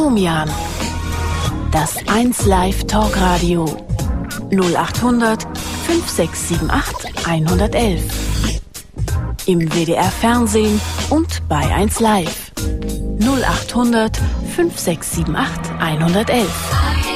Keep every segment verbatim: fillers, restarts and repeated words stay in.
Domian. Das eins Live Talkradio. null achthundert fünf sechs sieben acht hundertelf. Im W D R Fernsehen und bei eins Live. null achthundert fünf sechs sieben acht hundertelf.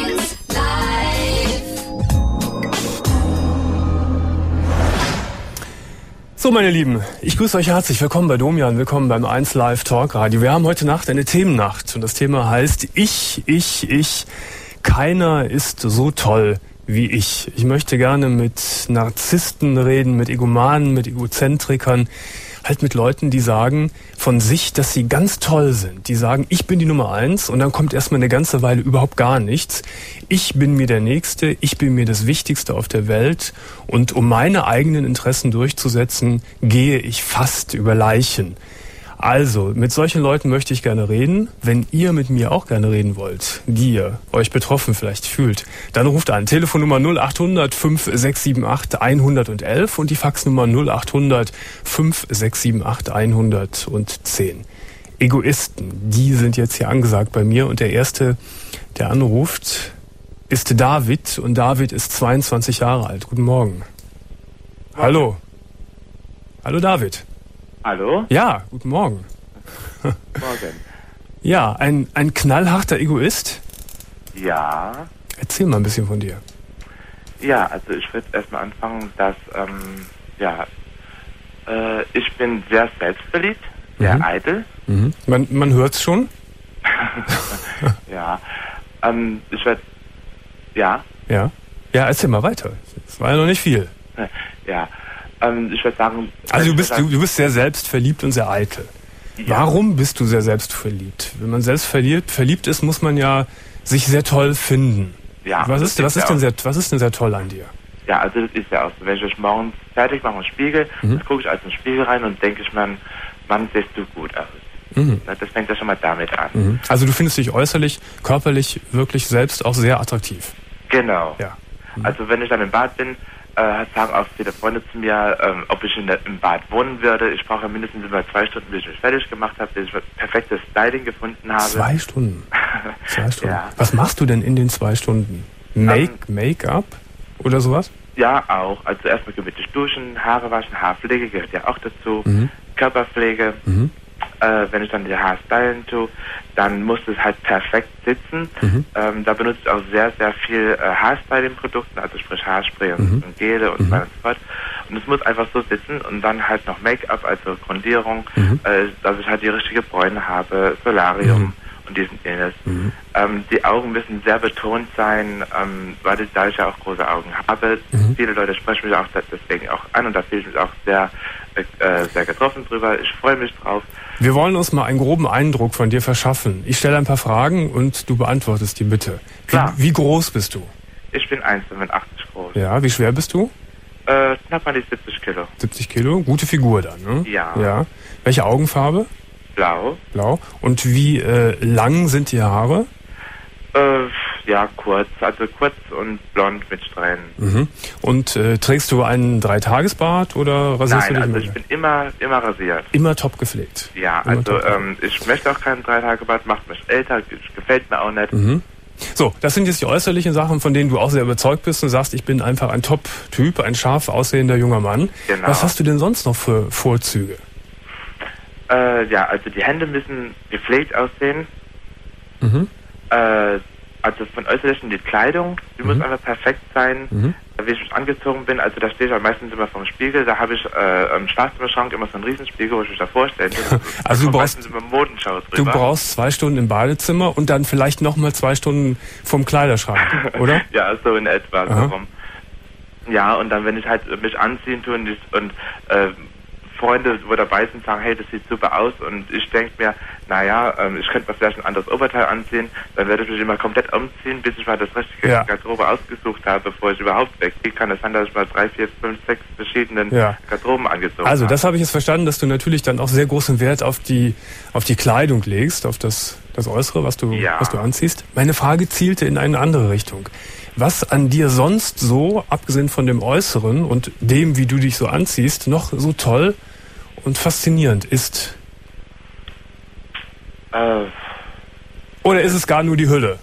So, meine Lieben, ich grüße euch herzlich. Willkommen bei Domian, willkommen beim eins Live Talk Radio. Wir haben heute Nacht eine Themennacht und das Thema heißt Ich, ich, ich. Keiner ist so toll wie ich. Ich möchte gerne mit Narzissten reden, mit Egomanen, mit Egozentrikern, halt mit Leuten, die sagen von sich, dass sie ganz toll sind. Die sagen, ich bin die Nummer eins und dann kommt erstmal eine ganze Weile überhaupt gar nichts. Ich bin mir der Nächste, ich bin mir das Wichtigste auf der Welt und um meine eigenen Interessen durchzusetzen, gehe ich fast über Leichen. Also, mit solchen Leuten möchte ich gerne reden. Wenn ihr mit mir auch gerne reden wollt, die ihr euch betroffen vielleicht fühlt, dann ruft an. Telefonnummer null achthundert fünf sechs sieben acht hundertelf und die Faxnummer null achthundert fünf sechs sieben acht hundertzehn. Egoisten, die sind jetzt hier angesagt bei mir und der Erste, der anruft, ist David und David ist zweiundzwanzig Jahre alt. Guten Morgen. Hallo. Hallo David. Hallo? Ja, guten Morgen. Morgen. Ja, ein, ein knallharter Egoist? Ja. Erzähl mal ein bisschen von dir. Ja, also ich würde erstmal anfangen, dass, ähm, ja, äh, ich bin sehr selbstverliebt, sehr mhm. eitel. Mhm. Man, man hört's schon? Ja. Ähm, ich würde, ja. Ja. Ja, erzähl mal weiter. Das war ja noch nicht viel. Ja. Ähm, ich würde sagen... Also du bist, du, du bist sehr selbstverliebt und sehr eitel. Ja. Warum bist du sehr selbstverliebt? Wenn man selbst verliebt, verliebt ist, muss man ja sich sehr toll finden. Ja. Was ist, was ist denn sehr, was ist denn sehr toll an dir? Ja, also das ist ja auch so. Wenn ich euch morgens fertig mache im Spiegel, mhm. dann gucke ich als im Spiegel rein und denke ich mir, Mann, siehst du gut aus. Mhm. Das fängt ja schon mal damit an. Mhm. Also du findest dich äußerlich, körperlich wirklich selbst auch sehr attraktiv. Genau. Ja. Mhm. Also wenn ich dann im Bad bin, Äh, sagen auch viele Freunde zu mir, ähm, ob ich in der, im Bad wohnen würde. Ich brauche mindestens über zwei Stunden, bis ich mich fertig gemacht habe, bis ich perfektes Styling gefunden habe. Zwei Stunden? Zwei Stunden. Ja. Was machst du denn in den zwei Stunden? Make, um, Make-up oder sowas? Ja, auch. Also erstmal gemütlich duschen, Haare waschen, Haarpflege gehört ja auch dazu, mhm. Körperpflege. Mhm. Äh, wenn ich dann die Haare stylen tue, dann muss es halt perfekt sitzen. Mhm. Ähm, da benutze ich auch sehr, sehr viel äh, Haarstyling-Produkte, also sprich Haarspray und, mhm. und Gele und mhm. so weiter und so fort. Und es muss einfach so sitzen und dann halt noch Make-up, also Grundierung, mhm. äh, dass ich halt die richtige Bräune habe, Solarium mhm. und diesen ähnliches. Mhm. Ähm, die Augen müssen sehr betont sein, ähm, weil ich, da ich ja auch große Augen habe. Mhm. Viele Leute sprechen mich auch deswegen auch an und da fühle ich mich auch sehr, äh, sehr getroffen drüber. Ich freue mich drauf. Wir wollen uns mal einen groben Eindruck von dir verschaffen. Ich stelle ein paar Fragen und du beantwortest die bitte. Wie, Klar. Wie groß bist du? Ich bin eins Komma fünfundachtzig groß. Ja, wie schwer bist du? Äh, knapp an die siebzig Kilo. siebzig Kilo? Gute Figur dann, ne? Ja. Ja. Welche Augenfarbe? Blau. Blau. Und wie äh, lang sind die Haare? Äh, ja, kurz. Also kurz und blond mit Strähnen. Mhm. Und äh, trägst du einen Dreitagesbart oder rasierst Nein, du dich also mit? ich bin immer, immer rasiert. Immer top gepflegt? Ja, immer also ähm, ich möchte auch keinen Dreitagebart, macht mich älter, gefällt mir auch nicht. Mhm. So, das sind jetzt die äußerlichen Sachen, von denen du auch sehr überzeugt bist und sagst, ich bin einfach ein Top-Typ, ein scharf aussehender junger Mann. Genau. Was hast du denn sonst noch für Vorzüge? Äh, ja, also die Hände müssen gepflegt aussehen. Mhm. Äh, also von äußerlichen die Kleidung, die mhm. muss einfach perfekt sein, mhm. wie ich angezogen bin. Also da stehe ich auch meistens immer vorm Spiegel, da habe ich äh, im Schlafzimmerschrank immer so einen Riesenspiegel, wo ich mich da vorstelle. Also du brauchst, immer Modenshows du brauchst zwei Stunden im Badezimmer und dann vielleicht nochmal zwei Stunden vom Kleiderschrank, oder? Ja, so in etwa. So rum. Ja, und dann wenn ich halt mich anziehen tue und, ich, und äh, Freunde, wo dabei sind, sagen, hey, das sieht super aus und ich denke mir, naja, ähm, ich könnte mir vielleicht ein anderes Oberteil anziehen, dann werde ich mich immer komplett umziehen, bis ich mal das richtige ja. Garderobe ausgesucht habe, bevor ich überhaupt weggehe. Kann es sein, dass ich mal drei, vier, fünf, sechs verschiedenen ja. Garderoben angezogen habe. Also das habe ich jetzt verstanden, dass du natürlich dann auch sehr großen Wert auf die auf die Kleidung legst, auf das, das Äußere, was du, ja. was du anziehst. Meine Frage zielte in eine andere Richtung. Was an dir sonst so, abgesehen von dem Äußeren und dem, wie du dich so anziehst, noch so toll und faszinierend ist? Äh, Oder ist es gar nur die Hülle?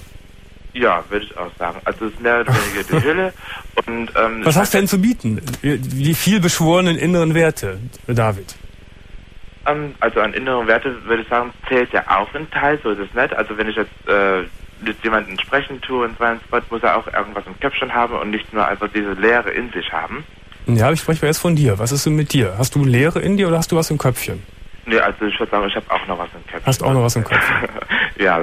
Ja, würde ich auch sagen. Also es ist mehr oder weniger die Hülle. Und, ähm, was hast du denn zu bieten? Die vielbeschworenen inneren Werte, David? Ähm, also an inneren Werte würde ich sagen, zählt ja auch ein Teil, so ist es nicht. Also wenn ich jetzt äh, mit jemandem sprechen tue und so weiter, muss er auch irgendwas im Köpfchen haben und nicht nur einfach diese Leere in sich haben. Ja, ich spreche mal jetzt von dir. Was ist denn mit dir? Hast du Leere in dir oder hast du was im Köpfchen? Nee, also ich würde sagen, ich habe auch noch was im Köpfchen. Hast auch noch was im Köpfchen? Ja.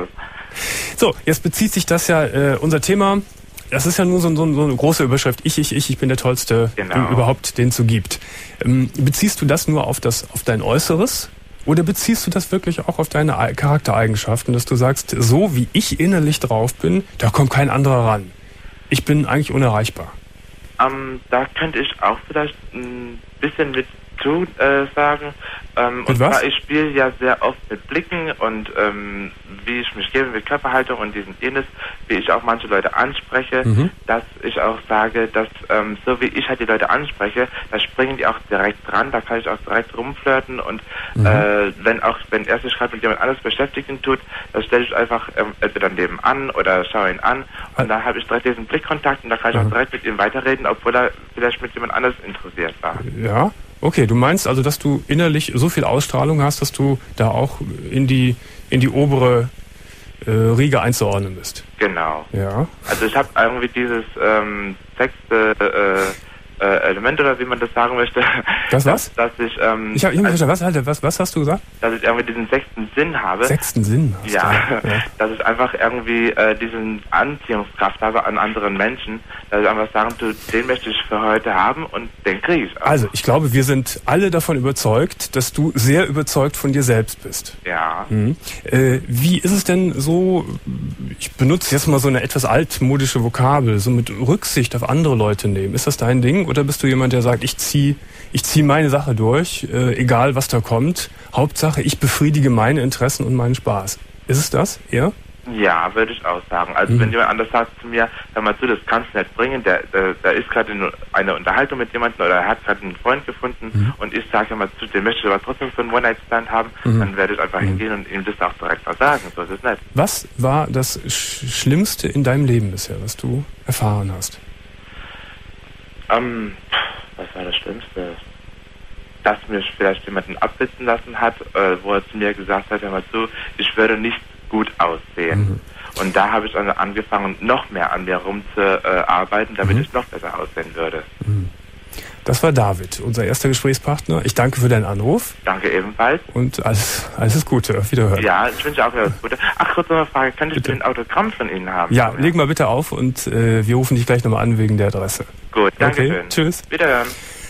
So, jetzt bezieht sich das ja, äh, unser Thema, das ist ja nur so, so, so eine große Überschrift, ich, ich, ich, ich bin der Tollste, genau. überhaupt, den es so gibt. Ähm, beziehst du das nur auf das, auf dein Äußeres? Oder beziehst du das wirklich auch auf deine Charaktereigenschaften, dass du sagst, so wie ich innerlich drauf bin, da kommt kein anderer ran. Ich bin eigentlich unerreichbar. Ähm, da könnte ich auch vielleicht ein bisschen mit zu äh, sagen. Ähm, mit und was? zwar, ich spiele ja sehr oft mit Blicken und ähm, wie ich mich gebe mit Körperhaltung und diesen jenes, wie ich auch manche Leute anspreche, mhm. dass ich auch sage, dass ähm, so wie ich halt die Leute anspreche, da springen die auch direkt dran, da kann ich auch direkt rumflirten und mhm. äh, wenn auch, wenn er sich gerade mit jemand anderes beschäftigen tut, dann stelle ich einfach ähm, entweder neben an oder schaue ihn an und da habe ich direkt diesen Blickkontakt und da kann ich mhm. auch direkt mit ihm weiterreden, obwohl er vielleicht mit jemand anderes interessiert war. Ja. Okay, du meinst also, dass du innerlich so viel Ausstrahlung hast, dass du da auch in die in die obere äh, Riege einzuordnen bist. Genau. Ja. Also ich habe irgendwie dieses ähm, sechste äh, äh, Element oder wie man das sagen möchte. Das was? Dass, dass ich ähm, ich habe ich hab also, was, Alter, was was hast du gesagt? Dass ich irgendwie diesen sechsten Sinn habe. Sechsten Sinn? Hast ja, du. ja. Dass ich einfach irgendwie äh, diesen Anziehungskraft habe an anderen Menschen, dass ich einfach sagen, du, den möchte ich für heute haben und den kriege ich auch. Also ich glaube, wir sind alle davon überzeugt, dass du sehr überzeugt von dir selbst bist. Ja. Mhm. Äh, wie ist es denn so, ich benutze jetzt mal so eine etwas altmodische Vokabel, so mit Rücksicht auf andere Leute nehmen. Ist das dein Ding? Oder bist du jemand, der sagt, ich ziehe ich zieh meine Sache durch, äh, egal was da kommt. Hauptsache, ich befriedige meine Interessen und meinen Spaß. Ist es das eher? Ja, würde ich auch sagen. Also mhm. wenn jemand anders sagt zu mir, hör mal zu, das kannst du nicht bringen, der, der, der ist gerade in einer Unterhaltung mit jemandem oder er hat gerade einen Freund gefunden mhm. und ich sage mal zu, den möchte ich aber trotzdem für einen One-Night-Stand haben, mhm. dann werde ich einfach mhm. hingehen und ihm das auch direkt versagen. So ist es nicht. Was war das Sch- Schlimmste in deinem Leben bisher, was du erfahren hast? Ähm, was war das Schlimmste? Dass mich vielleicht jemanden abblitzen lassen hat, äh, wo er zu mir gesagt hat, hör mal zu, ich würde nicht gut aussehen. Mhm. Und da habe ich dann angefangen, noch mehr an mir rumzuarbeiten, damit mhm. ich noch besser aussehen würde. Mhm. Das war David, unser erster Gesprächspartner. Ich danke für deinen Anruf. Danke ebenfalls. Und alles, alles Gute. Auf Wiederhören. Ja, ich wünsche auch alles Gute. Ach, kurz noch eine Frage. Kann ich ein Autogramm von Ihnen haben? Ja, leg mal bitte auf und äh, wir rufen dich gleich nochmal an wegen der Adresse. Gut, danke okay, schön. Tschüss. Wiederhören.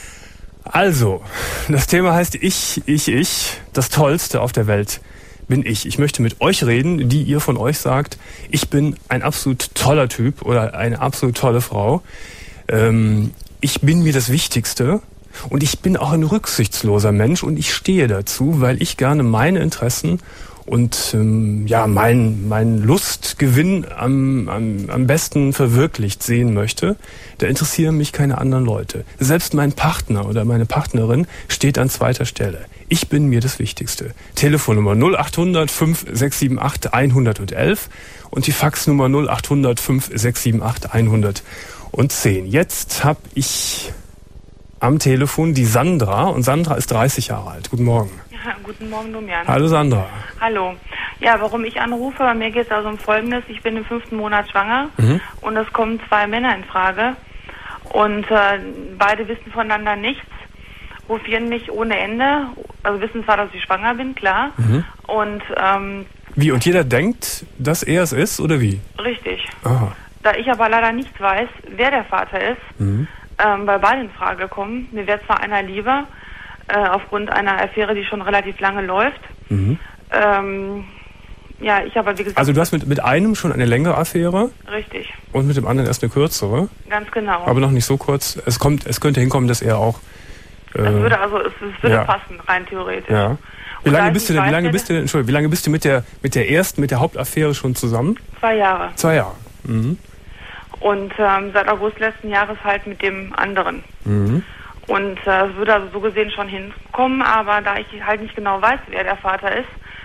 Also, das Thema heißt Ich, ich, ich. Das Tollste auf der Welt bin ich. Ich möchte mit euch reden, die ihr von euch sagt, ich bin ein absolut toller Typ oder eine absolut tolle Frau. Ähm, ich bin mir das Wichtigste und ich bin auch ein rücksichtsloser Mensch und ich stehe dazu, weil ich gerne meine Interessen und ähm, ja mein mein Lustgewinn am, am am besten verwirklicht sehen möchte. Da interessieren mich keine anderen Leute. Selbst mein Partner oder meine Partnerin steht an zweiter Stelle. Ich bin mir das Wichtigste. Telefonnummer null acht hundert fünf sechs sieben acht hundertelf und die Faxnummer null acht hundert fünf sechs sieben acht hundertzehn. Jetzt habe ich am Telefon die Sandra und Sandra ist dreißig Jahre alt. Guten Morgen. Ja, guten Morgen, Domian. Hallo Sandra. Hallo. Ja, warum ich anrufe, bei mir geht es also um Folgendes. Ich bin im fünften Monat schwanger mhm. und es kommen zwei Männer in Frage und äh, beide wissen voneinander nichts, rufen mich ohne Ende, also wissen zwar, dass ich schwanger bin, klar. Mhm. Und ähm, wie, und jeder denkt, dass er es ist, oder wie? Richtig. Aha. Da ich aber leider nicht weiß, wer der Vater ist, mhm. ähm, weil beide in Frage kommen. Mir wäre zwar einer lieber, äh, aufgrund einer Affäre, die schon relativ lange läuft. Mhm. Ähm, ja, ich aber wie gesagt... Also du hast mit, mit einem schon eine längere Affäre? Richtig. Und mit dem anderen erst eine kürzere? Ganz genau. Aber noch nicht so kurz. Es kommt, es könnte hinkommen, dass er auch... Äh, es würde also, es, es würde ja. passen, rein theoretisch. Ja. Wie lange bist du denn, wie lange bist du denn, Entschuldigung, wie lange bist du mit der, mit der ersten, mit der Hauptaffäre schon zusammen? Zwei Jahre. Zwei Jahre. Mhm. Und ähm, seit August letzten Jahres halt mit dem anderen. Mhm. Und äh, es würde also so gesehen schon hinkommen, aber da ich halt nicht genau weiß, wer der Vater ist,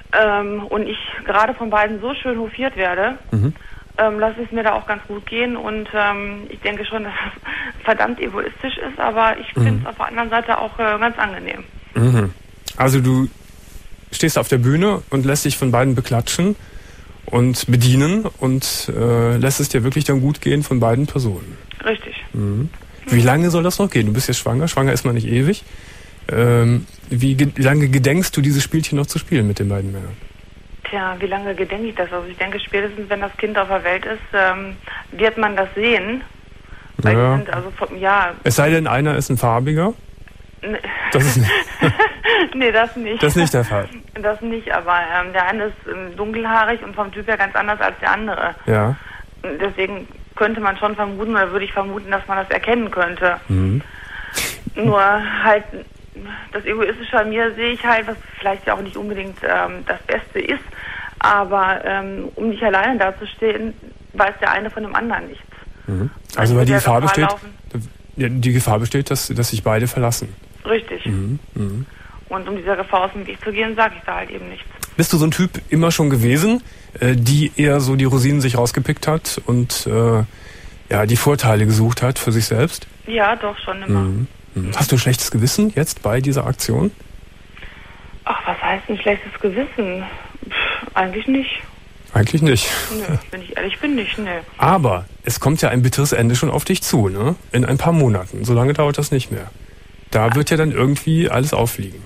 ähm, und ich gerade von beiden so schön hofiert werde, mhm. ähm, lasse es mir da auch ganz gut gehen und ähm, ich denke schon, dass es verdammt egoistisch ist, aber ich finde es mhm. auf der anderen Seite auch äh, ganz angenehm. Mhm. Also du stehst auf der Bühne und lässt dich von beiden beklatschen und bedienen und äh, lässt es dir wirklich dann gut gehen von beiden Personen. Richtig. Mhm. Wie lange soll das noch gehen? Du bist jetzt schwanger, schwanger ist man nicht ewig. Ähm, wie ge- lange gedenkst du, dieses Spielchen noch zu spielen mit den beiden Männern? Tja, wie lange gedenke ich das? Also ich denke, spätestens wenn das Kind auf der Welt ist, ähm, wird man das sehen. Weil ja. die sind also vom, ja. Es sei denn, einer ist ein farbiger. Ne. Das ist nicht. Nee, das nicht. Das ist nicht der Fall. Das nicht, aber ähm, der eine ist ähm, dunkelhaarig und vom Typ her ganz anders als der andere. Ja. Deswegen könnte man schon vermuten, oder würde ich vermuten, dass man das erkennen könnte. Mhm. Nur halt, das Egoistische an mir sehe ich halt, was vielleicht ja auch nicht unbedingt ähm, das Beste ist, aber ähm, um nicht alleine dazustehen, weiß der eine von dem anderen nichts. Mhm. Also weil die Gefahr besteht, ja, die Gefahr besteht, dass, dass sich beide verlassen. Richtig. Mhm. Mhm. Und um dieser Gefahr aus dem Weg zu gehen, sage ich da halt eben nichts. Bist du so ein Typ immer schon gewesen, äh, die eher so die Rosinen sich rausgepickt hat und äh, ja die Vorteile gesucht hat für sich selbst? Ja, doch, schon immer. Mhm. Mhm. Hast du ein schlechtes Gewissen jetzt bei dieser Aktion? Ach, was heißt ein schlechtes Gewissen? Pff, eigentlich nicht. Eigentlich nicht. Nö, wenn ich ehrlich bin, nicht, nö. Aber es kommt ja ein bitteres Ende schon auf dich zu, ne? In ein paar Monaten. So lange dauert das nicht mehr. Da wird ja dann irgendwie alles auffliegen.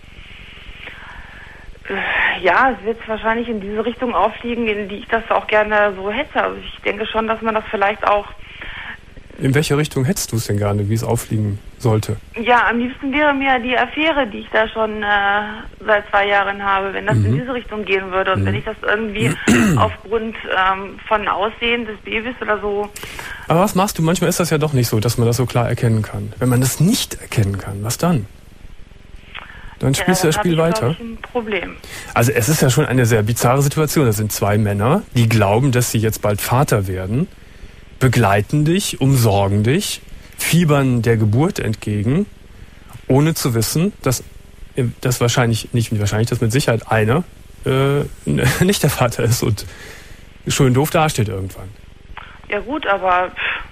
Ja, es wird wahrscheinlich in diese Richtung auffliegen, in die ich das auch gerne so hätte. Also ich denke schon, dass man das vielleicht auch... In welche Richtung hättest du es denn gerne, wie es auffliegen sollte? Ja, am liebsten wäre mir die Affäre, die ich da schon äh, seit zwei Jahren habe, wenn das mhm. in diese Richtung gehen würde. Und mhm. wenn ich das irgendwie aufgrund ähm, von Aussehen des Babys oder so... Aber was machst du? Manchmal ist das ja doch nicht so, dass man das so klar erkennen kann. Wenn man das nicht erkennen kann, was dann? Dann spielst ja, du das Spiel ich, weiter. Ich, ein Problem. Also es ist ja schon eine sehr bizarre Situation. Das sind zwei Männer, die glauben, dass sie jetzt bald Vater werden, begleiten dich, umsorgen dich, fiebern der Geburt entgegen, ohne zu wissen, dass das wahrscheinlich, nicht wahrscheinlich, dass mit Sicherheit einer äh, nicht der Vater ist und schön doof dasteht irgendwann. Ja gut, aber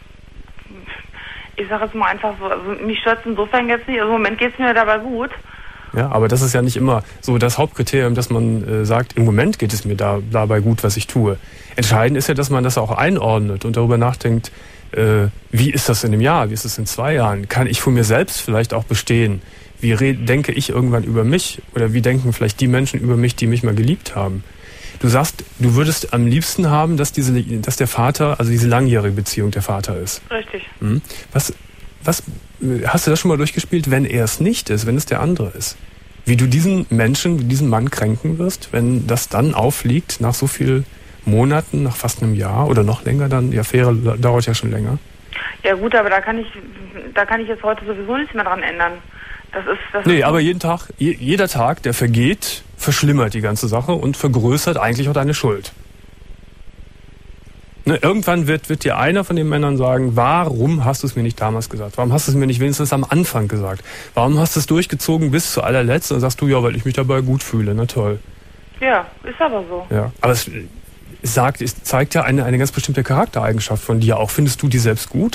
ich sage jetzt mal einfach so, also mich stört es insofern jetzt nicht, also im Moment geht es mir dabei gut. Ja, aber das ist ja nicht immer so das Hauptkriterium, dass man äh, sagt, im Moment geht es mir da, dabei gut, was ich tue. Entscheidend ist ja, dass man das auch einordnet und darüber nachdenkt, äh, wie ist das in einem Jahr, wie ist es in zwei Jahren? Kann ich von mir selbst vielleicht auch bestehen? Wie re- denke ich irgendwann über mich? Oder wie denken vielleicht die Menschen über mich, die mich mal geliebt haben? Du sagst, du würdest am liebsten haben, dass diese, dass der Vater, also diese langjährige Beziehung der Vater ist. Richtig. Hm? Was, was, hast du das schon mal durchgespielt, wenn er es nicht ist, wenn es der andere ist? Wie du diesen Menschen, diesen Mann kränken wirst, wenn das dann aufliegt, nach so vielen Monaten, nach fast einem Jahr oder noch länger dann? Die Affäre dauert ja schon länger. Ja gut, aber da kann ich, da kann ich jetzt heute sowieso nichts mehr dran ändern. Das ist, das nee, ist aber jeden Tag, je, jeder Tag, der vergeht, verschlimmert die ganze Sache und vergrößert eigentlich auch deine Schuld. Ne, irgendwann wird, wird dir einer von den Männern sagen, warum hast du es mir nicht damals gesagt? Warum hast du es mir nicht wenigstens am Anfang gesagt? Warum hast du es durchgezogen bis zu allerletzt? Und dann sagst du, ja, weil ich mich dabei gut fühle. Na toll. Ja, ist aber so. Ja, aber es, es sagt, es zeigt ja eine, eine ganz bestimmte Charaktereigenschaft von dir auch. Findest du die selbst gut?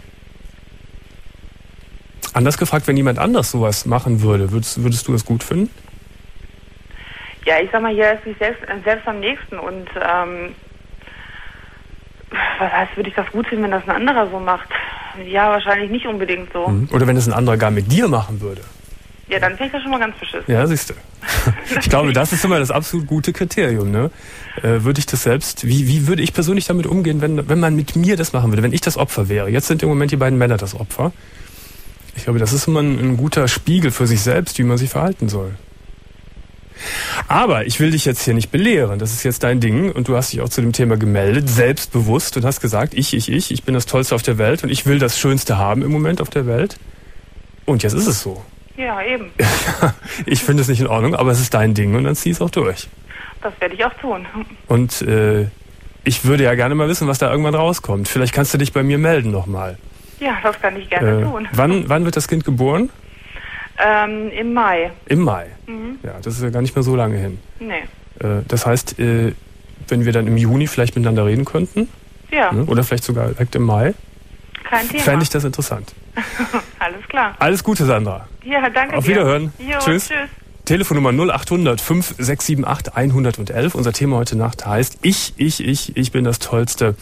Anders gefragt, wenn jemand anders sowas machen würde, würdest, würdest du es gut finden? Ja, ich sag mal, hier ist sich selbst, selbst am nächsten und ähm, was heißt, würde ich das gut finden, wenn das ein anderer so macht? Ja, wahrscheinlich nicht unbedingt so. Mhm. Oder wenn es ein anderer gar mit dir machen würde? Ja, dann finde ich das schon mal ganz beschissen. Ja, siehst du. Ich glaube, das ist immer das absolut gute Kriterium, ne? Äh, würde ich das selbst, wie, wie würde ich persönlich damit umgehen, wenn, wenn man mit mir das machen würde, wenn ich das Opfer wäre? Jetzt sind im Moment die beiden Männer das Opfer. Ich glaube, das ist immer ein, ein guter Spiegel für sich selbst, wie man sich verhalten soll. Aber ich will dich jetzt hier nicht belehren. Das ist jetzt dein Ding und du hast dich auch zu dem Thema gemeldet, selbstbewusst und hast gesagt, ich, ich, ich, ich bin das Tollste auf der Welt und ich will das Schönste haben im Moment auf der Welt. Und jetzt ist es so. Ja, eben. Ich finde es nicht in Ordnung, aber es ist dein Ding und dann zieh es auch durch. Das werde ich auch tun. Und äh, ich würde ja gerne mal wissen, was da irgendwann rauskommt. Vielleicht kannst du dich bei mir melden nochmal. Ja, das kann ich gerne äh, tun. Wann, wann wird das Kind geboren? Ähm, im Mai. Im Mai? Mhm. Ja, das ist ja gar nicht mehr so lange hin. Nee. Äh, das heißt, äh, wenn wir dann im Juni vielleicht miteinander reden könnten, Ja, ne? Oder vielleicht sogar direkt im Mai, kein Thema. fände ich das interessant. Alles klar. Alles Gute, Sandra. Ja, danke Auf dir. Wiederhören. Jo, Tschüss. tschüss. Telefonnummer null acht hundert fünf sechs sieben acht hundertelf. Unser Thema heute Nacht heißt Ich, ich, ich, ich bin das Tollste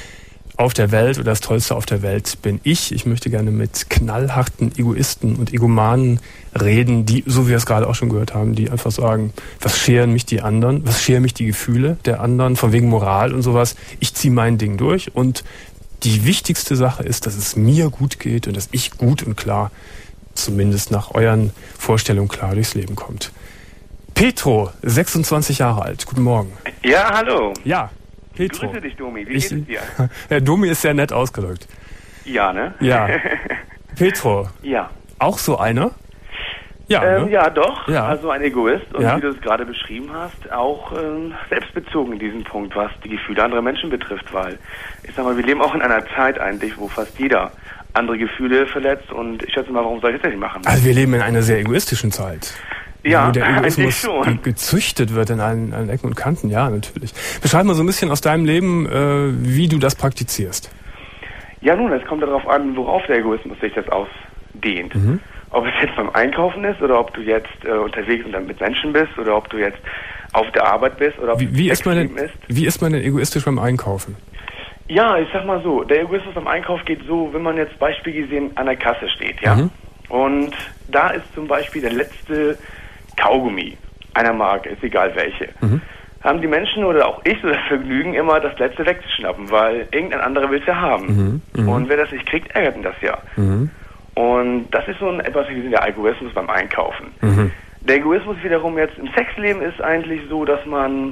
auf der Welt oder das Tollste auf der Welt bin ich. Ich möchte gerne mit knallharten Egoisten und Egomanen reden, die, so wie wir es gerade auch schon gehört haben, die einfach sagen, was scheren mich die anderen, was scheren mich die Gefühle der anderen, von wegen Moral und sowas. Ich ziehe mein Ding durch und die wichtigste Sache ist, dass es mir gut geht und dass ich gut und klar, zumindest nach euren Vorstellungen, klar durchs Leben kommt. Petro, sechsundzwanzig Jahre alt. Guten Morgen. Ja, hallo. Ja, Petro. Grüße dich, Domi. Wie Ich, geht es dir? Herr Domi ist sehr nett ausgedrückt. Ja, ne? Ja. Petro, Ja. auch so einer? Ja, Ähm, ne? ja, doch. Ja. Also ein Egoist und Ja. wie du es gerade beschrieben hast, auch ähm, selbstbezogen in diesem Punkt, was die Gefühle anderer Menschen betrifft, weil ich sag mal, wir leben auch in einer Zeit eigentlich, wo fast jeder andere Gefühle verletzt und ich schätze mal, warum soll ich das nicht machen? Also wir leben in einer sehr egoistischen Zeit. Ja, wo der eigentlich Egoismus schon. ge- gezüchtet wird in allen, allen Ecken und Kanten, ja, natürlich. Beschreib mal so ein bisschen aus deinem Leben, äh, wie du das praktizierst. Ja, nun, es kommt darauf an, worauf der Egoismus sich das ausdehnt. Mhm. Ob es jetzt beim Einkaufen ist oder ob du jetzt äh, unterwegs und dann mit Menschen bist oder ob du jetzt auf der Arbeit bist oder ob Wie, wie, es ist man denn, extrem ist. wie ist man denn egoistisch beim Einkaufen? Ja, ich sag mal so, der Egoismus am Einkauf geht so, wenn man jetzt Beispiel gesehen an der Kasse steht, ja. Mhm. Und da ist zum Beispiel der letzte Kaugummi einer Marke, ist egal welche. Mhm. Haben die Menschen oder auch ich so das Vergnügen, immer das letzte wegzuschnappen, weil irgendein anderer will es ja haben. Mhm. Mhm. Und wer das nicht kriegt, ärgert ihn das ja. Mhm. Und das ist so ein etwas wie der Egoismus beim Einkaufen. Mhm. Der Egoismus wiederum jetzt im Sexleben ist eigentlich so, dass man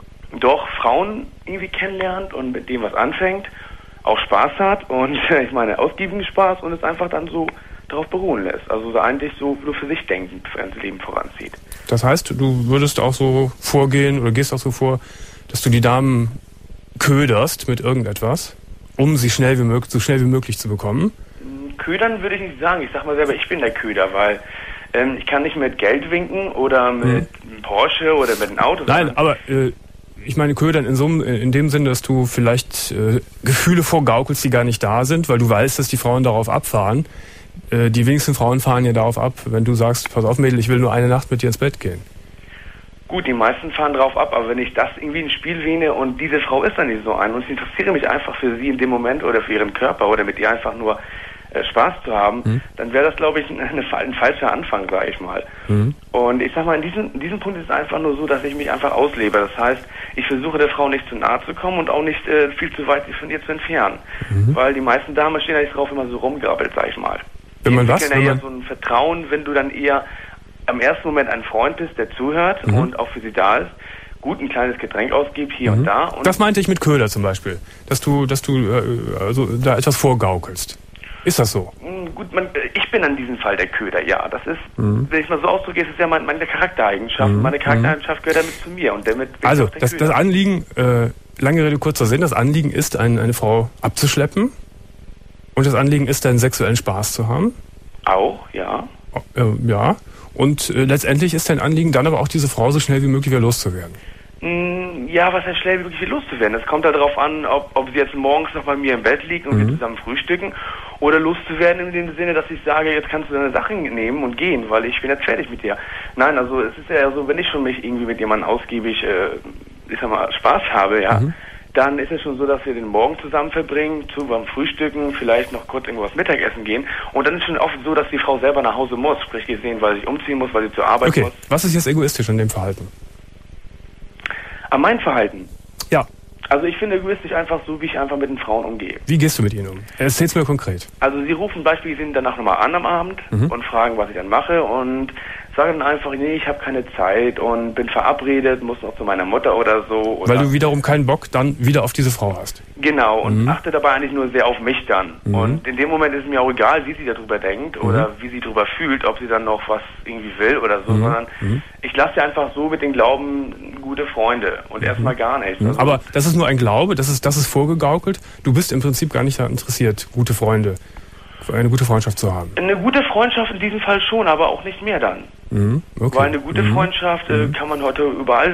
doch Frauen irgendwie kennenlernt und mit dem was anfängt, auch Spaß hat und ich meine ausgiebigen Spaß und es einfach dann so darauf beruhen lässt. Also so eigentlich so nur für sich denkend für sein Leben voranzieht. Das heißt, du würdest auch so vorgehen oder gehst auch so vor, dass du die Damen köderst mit irgendetwas, um sie schnell wie möglich, so schnell wie möglich zu bekommen? Ködern würde ich nicht sagen. Ich sag mal selber, ich bin der Köder, weil ähm, ich kann nicht mit Geld winken oder mit einem Porsche oder mit einem Auto. Nein, aber äh, ich meine ködern in, so, einem- in dem Sinne, dass du vielleicht äh, Gefühle vorgaukelst, die gar nicht da sind, weil du weißt, dass die Frauen darauf abfahren. Äh, die wenigsten Frauen fahren ja darauf ab, wenn du sagst, pass auf Mädel, ich will nur eine Nacht mit dir ins Bett gehen. Gut, die meisten fahren drauf ab, aber wenn ich das irgendwie ins Spiel wähne und diese Frau ist dann nicht so ein und ich interessiere mich einfach für sie in dem Moment oder für ihren Körper oder mit ihr einfach nur äh, Spaß zu haben, Mhm. dann wäre das, glaube ich, ein, eine, ein falscher Anfang, sage ich mal. Mhm. Und ich sag mal, in diesem, in diesem Punkt ist es einfach nur so, dass ich mich einfach auslebe. Das heißt, ich versuche der Frau nicht zu nahe zu kommen und auch nicht äh, viel zu weit sich von ihr zu entfernen. Mhm. Weil die meisten Damen stehen ja nicht drauf, immer so rumgearbeitet, sag ich mal. Wenn Die man was? entwickeln Wenn ja man- eher so ein Vertrauen, wenn du dann eher am ersten Moment ein Freund bist, der zuhört Mhm. und auch für sie da ist, gut ein kleines Getränk ausgibt hier und da. Und Das meinte ich mit Köder zum Beispiel, dass du, dass du äh, also da etwas vorgaukelst. Ist das so? mh, gut, man, ich bin an diesem Fall der Köder, ja. Das ist, Mhm. wenn ich mal so ausdrücke, ist es ja mein, meine Charaktereigenschaft. Mhm. Meine Charaktereigenschaft gehört damit zu mir und damit bin ich Also auch der das, Köder. das Anliegen, äh, lange Rede, kurzer Sinn, das Anliegen ist, ein, eine Frau abzuschleppen und das Anliegen ist, einen sexuellen Spaß zu haben. Auch, ja. Äh, ja. Und äh, letztendlich ist dein Anliegen dann aber auch, diese Frau so schnell wie möglich wieder loszuwerden. Mm, Ja, was heißt schnell wie wirklich loszuwerden? Es kommt halt darauf an, ob, ob sie jetzt morgens noch bei mir im Bett liegt und Mhm. wir zusammen frühstücken oder loszuwerden in dem Sinne, dass ich sage, jetzt kannst du deine Sachen nehmen und gehen, weil ich bin jetzt fertig mit dir. Nein, also es ist ja so, wenn ich schon mich irgendwie mit jemandem ausgiebig, äh, ich sag mal, Spaß habe, ja, Mhm. dann ist es schon so, dass wir den Morgen zusammen verbringen, zu beim Frühstücken, vielleicht noch kurz irgendwas Mittagessen gehen und dann ist schon oft so, dass die Frau selber nach Hause muss, sprich gesehen, weil sie sich umziehen muss, weil sie zur Arbeit Okay, muss. was ist jetzt egoistisch an dem Verhalten? An mein Verhalten. Ja, Also ich finde egoistisch einfach so, wie ich einfach mit den Frauen umgehe. wie gehst du mit ihnen um? Erzähl's mir konkret. Also sie rufen beispielsweise danach nochmal an am Abend Mhm. und fragen, was ich dann mache und sagen dann einfach, nee, ich habe keine Zeit und bin verabredet, muss noch zu meiner Mutter oder so. Oder Weil du wiederum keinen Bock dann wieder auf diese Frau hast. genau, und Mhm. achte dabei eigentlich nur sehr auf mich dann. Mhm. Und in dem Moment ist mir auch egal, wie sie darüber denkt oder wie sie darüber fühlt, ob sie dann noch was irgendwie will oder so, Mhm. sondern Mhm. ich lasse sie einfach so mit dem Glauben gute Freunde und erstmal gar nichts. Also, Aber das ist nur ein Glaube, das ist, das ist vorgegaukelt. Du bist im Prinzip gar nicht daran interessiert, gute Freunde, eine gute Freundschaft zu haben. eine gute Freundschaft in diesem Fall schon, aber auch nicht mehr dann. Mhm. Okay. Weil eine gute Mhm. Freundschaft äh, kann man heute überall mit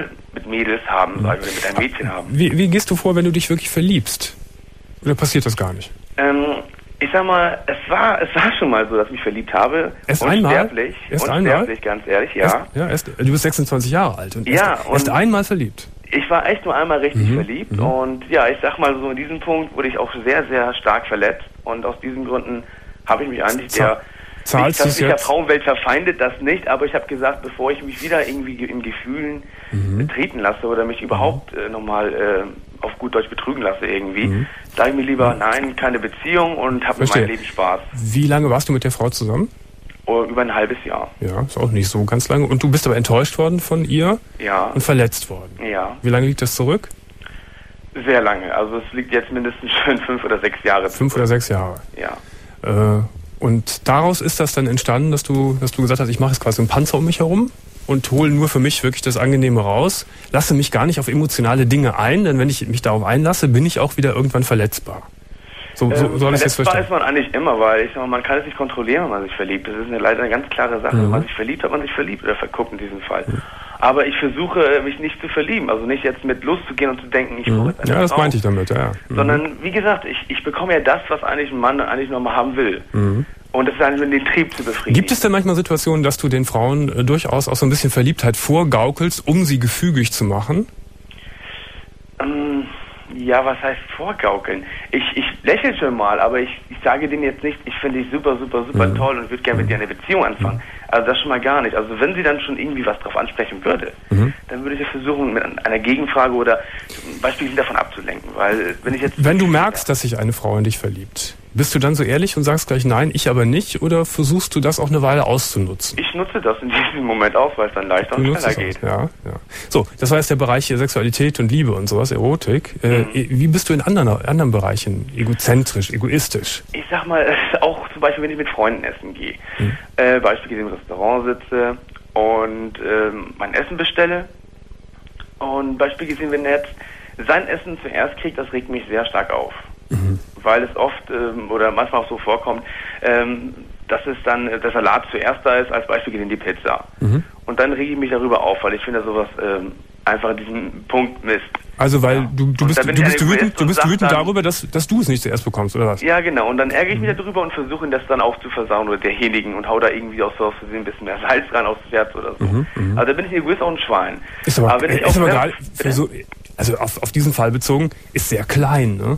mit Mädels haben, mhm. also mit einem Mädchen haben. Wie, wie gehst du vor, wenn du dich wirklich verliebst? Oder passiert das gar nicht? Ähm, ich sag mal, es war, es war schon mal so, dass ich mich verliebt habe. Erst einmal? Unsterblich, Erst unsterblich, ganz ehrlich, ja. Erst, ja erst, du bist sechsundzwanzig Jahre alt und erst, ja, und erst einmal verliebt. Ich war echt nur einmal richtig mhm. verliebt mhm. und ja, ich sag mal so, in diesem Punkt wurde ich auch sehr, sehr stark verletzt und aus diesen Gründen habe ich mich eigentlich der, Zahlst nicht, dass mich der jetzt? Frauenwelt verfeindet, das nicht, aber ich habe gesagt, bevor ich mich wieder irgendwie in Gefühlen mhm. treten lasse oder mich überhaupt äh, nochmal äh, auf gut Deutsch betrügen lasse irgendwie, mhm. sage ich mir lieber, nein, keine Beziehung und habe mit meinem Leben Spaß. Wie lange warst du mit der Frau zusammen? Oh, über ein halbes Jahr. Ja, ist auch nicht so ganz lange. Und du bist aber enttäuscht worden von ihr? Ja. Und verletzt worden? Ja. Wie lange liegt das zurück? Sehr lange. Also es liegt jetzt mindestens schon fünf oder sechs Jahre zurück. Fünf oder sechs Jahre? Ja. Äh, und daraus ist das dann entstanden, dass du, dass du gesagt hast, ich mache jetzt quasi einen Panzer um mich herum und hole nur für mich wirklich das Angenehme raus, lasse mich gar nicht auf emotionale Dinge ein, denn wenn ich mich darauf einlasse, bin ich auch wieder irgendwann verletzbar. So, so ähm, soll ich das verstehen? Verletzbar ist man eigentlich immer, weil ich sag mal, man kann es nicht kontrollieren, wenn man sich verliebt. Das ist eine, leider eine ganz klare Sache. Mhm. Wenn man sich verliebt, hat man sich verliebt oder verguckt in diesem Fall. Mhm. Aber ich versuche, mich nicht zu verlieben. Also nicht jetzt mit Lust zu gehen und zu denken, ich brauche mhm. jetzt eine Ja, das Frau. meinte ich damit, ja. Mhm. Sondern, wie gesagt, ich, ich bekomme ja das, was eigentlich ein Mann eigentlich nochmal haben will. Mhm. Und das ist eigentlich den Trieb zu befriedigen. Gibt es denn manchmal Situationen, dass du den Frauen äh, durchaus auch so ein bisschen Verliebtheit vorgaukelst, um sie gefügig zu machen? Ähm... Ja, was heißt vorgaukeln? Ich, ich lächle schon mal, aber ich, ich sage denen jetzt nicht, ich finde dich super, super, super mhm. toll und würde gerne mit dir eine Beziehung anfangen. Also das schon mal gar nicht. Also wenn sie dann schon irgendwie was drauf ansprechen würde, mhm. dann würde ich ja versuchen, mit einer Gegenfrage oder Beispielen davon abzulenken. Weil wenn ich jetzt... Wenn du merkst, dass sich eine Frau in dich verliebt, bist du dann so ehrlich und sagst gleich nein, ich aber nicht? Oder versuchst du das auch eine Weile auszunutzen? Ich nutze das in diesem Moment aus, weil es dann leichter und schneller geht. Ja, ja. So, das war jetzt der Bereich hier Sexualität und Liebe und sowas, Erotik. Mhm. Äh, wie bist du in anderen, anderen Bereichen egozentrisch, egoistisch? Ich sag mal, auch zum Beispiel, wenn ich mit Freunden essen gehe. Mhm. Äh, beispielsweise im Restaurant sitze und ähm, mein Essen bestelle. Und beispielsweise, wenn er jetzt sein Essen zuerst kriegt, das regt mich sehr stark auf. Mhm. Weil es oft ähm, oder manchmal auch so vorkommt, ähm, dass es dann der Salat zuerst da ist, als Beispiel in die Pizza. Mhm. Und dann rege ich mich darüber auf, weil ich finde sowas ähm, einfach in diesem Punkt Mist. Also weil ja. du, du bist, du bist wütend, du bist wütend darüber, dass, dass du es nicht zuerst bekommst, oder was? Ja, genau. Und dann ärgere ich mich mhm. darüber und versuche ihn das dann auch zu versauen oder derjenigen und hau da irgendwie auch so aus Versehen ein bisschen mehr Salz rein aus Herz oder so. Mhm. Mhm. Also da bin ich ein Egoist auch ein Schwein. Ist aber, aber wenn ich ist auch aber gerade, so, also auf, auf diesen Fall bezogen, ist sehr klein, ne?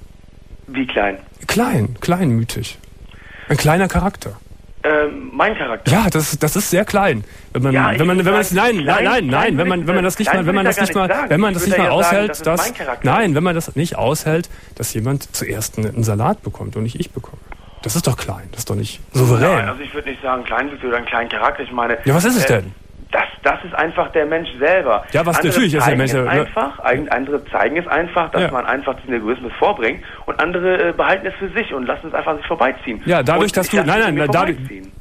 Wie klein? Klein, kleinmütig. Ein kleiner Charakter. Ähm, mein Charakter. Ja, das, das ist sehr klein. Wenn man, ja, wenn man, wenn man es, nein, nein, nein, nein, wenn man, wenn man das nicht mal, wenn man das nicht mal, wenn man das nicht mal aushält, dass, nein, wenn man das nicht aushält, dass jemand zuerst einen Salat bekommt und nicht ich bekomme. Das ist doch klein, das ist doch nicht souverän. Nein, also ich würde nicht sagen kleinmütig oder einen kleinen Charakter, ich meine... Ja, was ist es äh, denn? Das, das ist einfach der Mensch selber. Ja, was andere natürlich ist der Mensch. Es einfach, andere zeigen es einfach, dass ja. man einfach diesen Egoismus vorbringt und andere äh, behalten es für sich und lassen es einfach an sich vorbeiziehen. Ja, dadurch, und dass du, nein, nein, dadurch,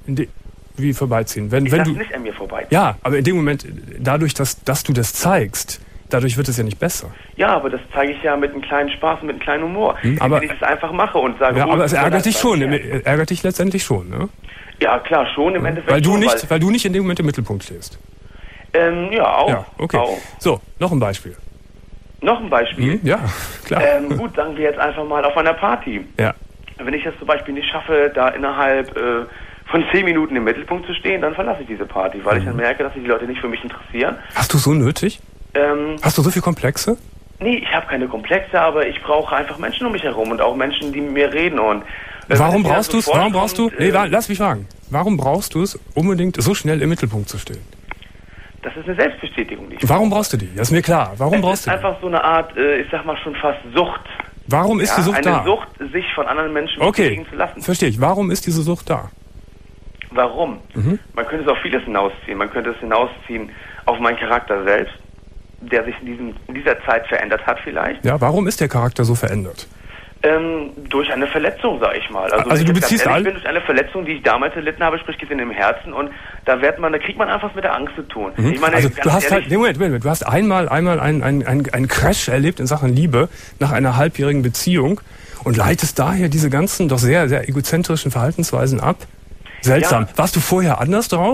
wie vorbeiziehen? Wenn, ich wenn lass du nicht an mir vorbeiziehen. Ja, aber in dem Moment, dadurch, dass, dass du das zeigst, dadurch wird es ja nicht besser. Ja, aber das zeige ich ja mit einem kleinen Spaß und mit einem kleinen Humor. Hm, aber, wenn ich es einfach mache und sage... Ja, oh, aber es ärgert dich schon, im, ärgert dich letztendlich schon, ne? Ja, klar, schon im Endeffekt. Weil du schon, nicht, weil, weil du nicht in dem Moment im Mittelpunkt stehst. Ähm, ja, auch. Ja, okay. Auch. So, noch ein Beispiel. Noch ein Beispiel? Hm, ja, klar. Ähm, gut, sagen wir jetzt einfach mal auf einer Party. Ja. Wenn ich es zum Beispiel nicht schaffe, da innerhalb äh, von zehn Minuten im Mittelpunkt zu stehen, dann verlasse ich diese Party, weil mhm. ich dann merke, dass sich die Leute nicht für mich interessieren. Hast du so nötig? Ähm, Hast du so viel Komplexe? Nee, ich habe keine Komplexe, aber ich brauche einfach Menschen um mich herum und auch Menschen, die mit mir reden. Und äh, warum brauchst du es? Warum brauchst du? Nee, äh, lass mich fragen. Warum brauchst du es, unbedingt so schnell im Mittelpunkt zu stehen? Das ist eine Selbstbestätigung, die ich Warum brauche. brauchst du die? Das ist mir klar. Warum es brauchst du die? Es ist einfach so eine Art, äh, ich sag mal schon fast Sucht. Warum ist ja, die Sucht eine da? Eine Sucht, sich von anderen Menschen okay. bewegen zu lassen. Verstehe ich. Warum ist diese Sucht da? Warum? Mhm. Man könnte es auf vieles hinausziehen. Man könnte es hinausziehen auf meinen Charakter selbst, der sich in, diesem, in dieser Zeit verändert hat vielleicht. Ja, warum ist der Charakter so verändert? Ähm, durch eine Verletzung, sag ich mal. Also, also du beziehst all... Ich bin durch eine Verletzung, die ich damals erlitten habe, sprich gesehen im Herzen, und da wird man, da kriegt man einfach was mit der Angst zu tun. Mhm. Ich meine, also du hast halt, nee, Moment, Moment, du hast einmal, einmal einen ein, ein, ein Crash erlebt in Sachen Liebe nach einer halbjährigen Beziehung und leitest daher diese ganzen doch sehr, sehr egozentrischen Verhaltensweisen ab. Seltsam. Ja. Warst du vorher anders drauf?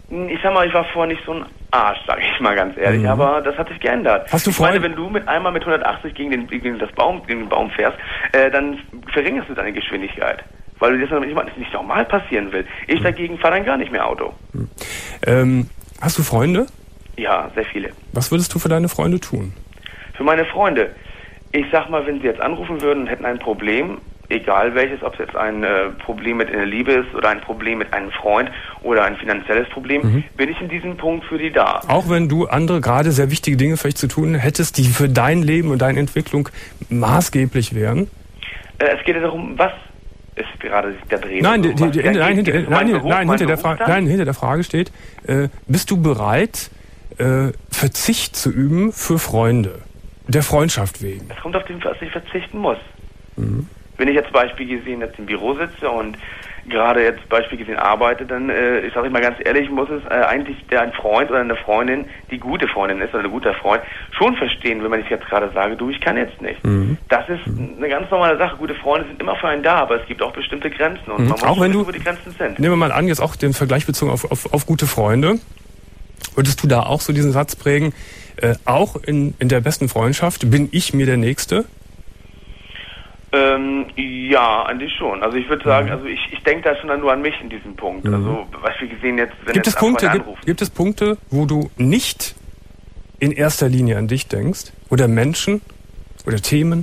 Ich sag mal, ich war vorher nicht so ein Arsch, sag ich mal ganz ehrlich, mhm. aber das hat sich geändert. Hast du Freunde? Ich meine, wenn du mit einmal mit hundertachtzig gegen den, gegen das Baum, gegen den Baum fährst, äh, dann verringerst du deine Geschwindigkeit. Weil das nicht, nicht normal passieren will. Ich mhm. dagegen fahre dann gar nicht mehr Auto. Mhm. Ähm, hast du Freunde? Ja, sehr viele. Was würdest du für deine Freunde tun? Für meine Freunde? Ich sag mal, wenn sie jetzt anrufen würden und hätten ein Problem, egal welches, ob es jetzt ein äh, Problem mit in der Liebe ist oder ein Problem mit einem Freund oder ein finanzielles Problem, mhm. bin ich in diesem Punkt für die da. Auch wenn du andere gerade sehr wichtige Dinge vielleicht zu tun hättest, die für dein Leben und deine Entwicklung maßgeblich wären? Äh, es geht ja darum, was ist gerade der Dreh? Nein, die, die, die, nein, hinter, nein, Beruf, nein, hinter der Fra- nein, hinter der Frage steht, äh, bist du bereit, äh, Verzicht zu üben für Freunde? Der Freundschaft wegen? Es kommt auf den, was ich verzichten muss. Mhm. Wenn ich jetzt Beispiel gesehen jetzt im Büro sitze und gerade jetzt Beispiel gesehen arbeite, dann, äh, ich sage mal ganz ehrlich, muss es äh, eigentlich der ein Freund oder eine Freundin, die gute Freundin ist oder ein guter Freund, schon verstehen, wenn man ich jetzt gerade sage, du, ich kann jetzt nicht. Mhm. Das ist mhm. eine ganz normale Sache. Gute Freunde sind immer für einen da, aber es gibt auch bestimmte Grenzen und mhm. man muss auch wenn wissen, du, wo die Grenzen sind. Nehmen wir mal an, jetzt auch den Vergleich bezogen auf, auf, auf gute Freunde. Würdest du da auch so diesen Satz prägen, äh, auch in, in der besten Freundschaft bin ich mir der Nächste? Ähm, ja, eigentlich schon. Also ich würde sagen, mhm. also ich, ich denke da schon nur an mich in diesem Punkt. Mhm. Also was wir gesehen jetzt, wenn gibt jetzt es Punkte, gibt, gibt es Punkte, wo du nicht in erster Linie an dich denkst? Oder Menschen? Oder Themen?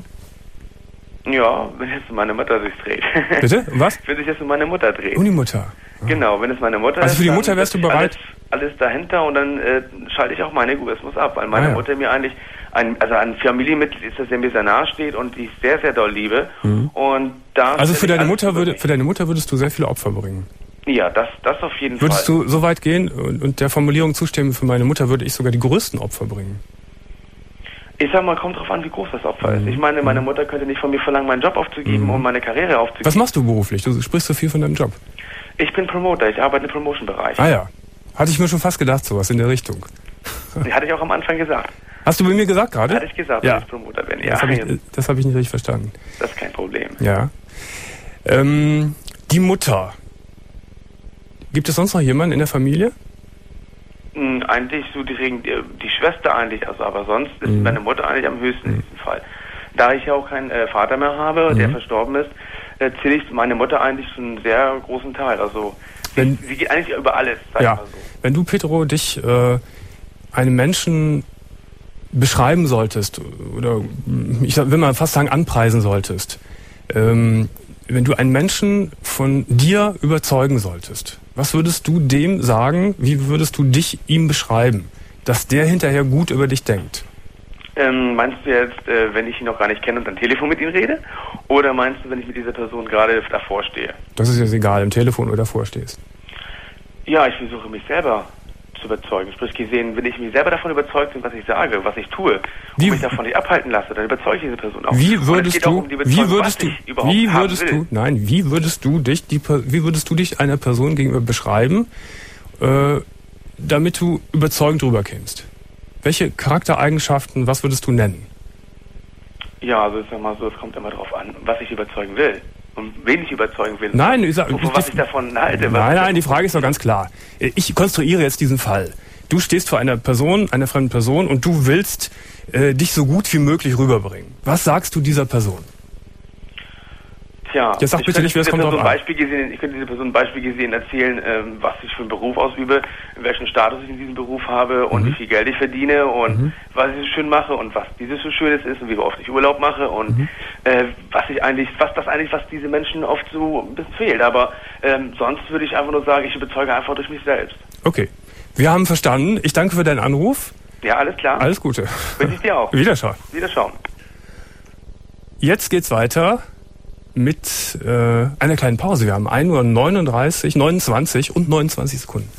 Ja, wenn jetzt meine Mutter sich dreht. Bitte? Was? Wenn sich jetzt um meine Mutter dreht. Um die Mutter? Ah. Genau, wenn es meine Mutter also ist. Also für die Mutter wärst du bereit? Alles, alles dahinter und dann äh, schalte ich auch meinen Egoismus ab, weil meine ah, ja. Mutter mir eigentlich ein, also ein Familienmitglied ist, das mir sehr nahe steht und die ich sehr, sehr doll liebe. Mhm. Und da also für deine Mutter würde, für deine Mutter würdest du sehr viele Opfer bringen? Ja, das, das auf jeden würdest Fall. Würdest du so weit gehen und, und der Formulierung zustimmen, für meine Mutter würde ich sogar die größten Opfer bringen? Ich sag mal, kommt drauf an, wie groß das Opfer mhm. ist. Ich meine, meine Mutter könnte nicht von mir verlangen, meinen Job aufzugeben, mhm. um meine Karriere aufzugeben. Was machst du beruflich? Du sprichst so viel von deinem Job. Ich bin Promoter, ich arbeite im Promotion-Bereich. Ah ja, hatte ich mir schon fast gedacht, sowas in der Richtung. Die hatte ich auch am Anfang gesagt. Hast du bei mir gesagt gerade? Hatte ich gesagt, ja. dass ich Promoter bin. Ja. Das habe ich, das hab ich nicht richtig verstanden. Das ist kein Problem. Ja. Ähm, die Mutter. Gibt es sonst noch jemanden in der Familie? Hm, eigentlich so die, die Schwester eigentlich, also aber sonst ist mhm. meine Mutter eigentlich am höchsten mhm. in diesem Fall. Da ich ja auch keinen äh, Vater mehr habe, mhm. der verstorben ist, äh, zähle ich meine Mutter eigentlich zu einem sehr großen Teil. Also wenn, sie, sie geht eigentlich über alles, sag ja. ich mal so. Wenn du, Pedro, dich äh, einem Menschen beschreiben solltest oder ich will mal fast sagen anpreisen solltest, ähm, wenn du einen Menschen von dir überzeugen solltest, was würdest du dem sagen, wie würdest du dich ihm beschreiben, dass der hinterher gut über dich denkt? Ähm, meinst du jetzt, äh, wenn ich ihn noch gar nicht kenne und am Telefon mit ihm rede? Oder meinst du, wenn ich mit dieser Person gerade davor stehe? Das ist jetzt egal, im Telefon oder davor stehst. Ja, ich versuche mich selber zu überzeugen. Sprich gesehen, wenn ich mich selber davon überzeugt bin, was ich sage, was ich tue, und wie, mich davon nicht abhalten lasse, dann überzeuge ich diese Person auch. Wie würdest du, um wie würdest du, wie würdest du, nein, wie würdest du dich, die, wie würdest du dich einer Person gegenüber beschreiben, äh, damit du überzeugend drüber kämst? Welche Charaktereigenschaften, was würdest du nennen? Ja, also ich sag mal so, es kommt immer darauf an, was ich überzeugen will. Und wen ich überzeugen will. Nein, ich sag, wovon, was ich davon halte. Nein, nein, die Frage ist doch ganz klar. Ich konstruiere jetzt diesen Fall. Du stehst vor einer Person, einer fremden Person und du willst äh, dich so gut wie möglich rüberbringen. Was sagst du dieser Person? Tja, jetzt sag bitte nicht, wer es kommt drauf an. Beispiel gesehen, ich könnte dieser Person ein Beispiel gesehen erzählen, ähm, was ich für einen Beruf ausübe, welchen Status ich in diesem Beruf habe und mhm. wie viel Geld ich verdiene und mhm. was ich so schön mache und was dieses so Schönes ist und wie oft ich Urlaub mache und mhm. äh, was ich eigentlich, was das eigentlich, was diese Menschen oft so ein bisschen fehlt. Aber ähm, sonst würde ich einfach nur sagen, ich überzeuge einfach durch mich selbst. Okay, wir haben verstanden. Ich danke für deinen Anruf. Ja, alles klar. Alles Gute. Wünsche ich dir auch. Wiederschauen. Wiederschauen. Jetzt geht's weiter mit äh, einer kleinen Pause. Wir haben ein Uhr neununddreißig, neunundzwanzig und neunundzwanzig Sekunden.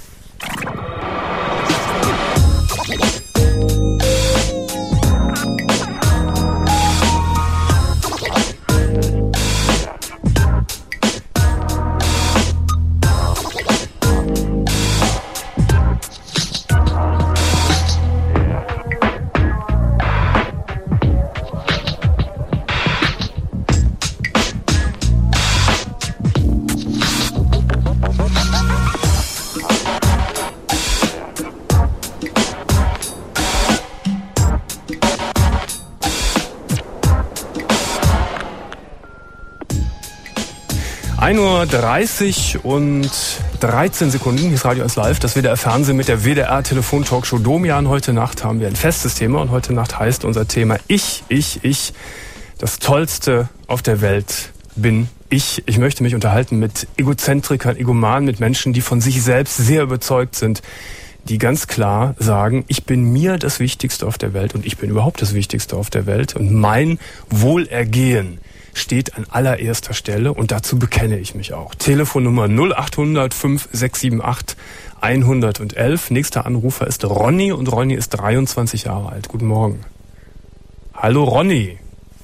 ein Uhr dreißig und dreizehn Sekunden. Hier ist Radio eins Live, das W D R Fernsehen mit der W D R Telefon-Talkshow Domian. Heute Nacht haben wir ein festes Thema und heute Nacht heißt unser Thema Ich, ich, ich. Das Tollste auf der Welt bin ich. Ich möchte mich unterhalten mit Egozentrikern, Egomanen, mit Menschen, die von sich selbst sehr überzeugt sind, die ganz klar sagen, ich bin mir das Wichtigste auf der Welt und ich bin überhaupt das Wichtigste auf der Welt und mein Wohlergehen steht an allererster Stelle und dazu bekenne ich mich auch. Telefonnummer null acht hundert fünf sechs sieben acht hundertelf. Nächster Anrufer ist Ronny und Ronny ist dreiundzwanzig Jahre alt. Guten Morgen. Hallo Ronny.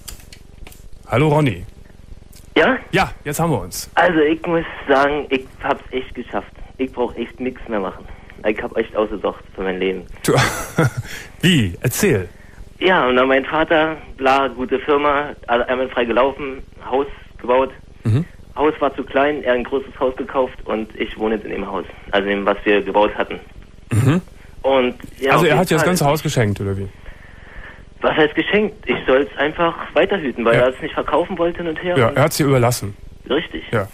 Hallo Ronny. Ja? Ja, jetzt haben wir uns. Also ich muss sagen, ich hab's echt geschafft. Ich brauche echt nichts mehr machen. Ich hab echt ausgesorgt für mein Leben. Du, wie? Erzähl. Ja, und dann mein Vater, bla, gute Firma, einwandfrei gelaufen, Haus gebaut. Mhm. Haus war zu klein, er ein großes Haus gekauft und ich wohne jetzt in dem Haus, also in dem, was wir gebaut hatten. Mhm. Und, ja, also er hat dir das ganze Haus geschenkt, oder wie? Was heißt geschenkt? Ich soll es einfach weiterhüten, weil ja. er es nicht verkaufen wollte hin und her. Ja, er hat es dir überlassen. Richtig. Ja.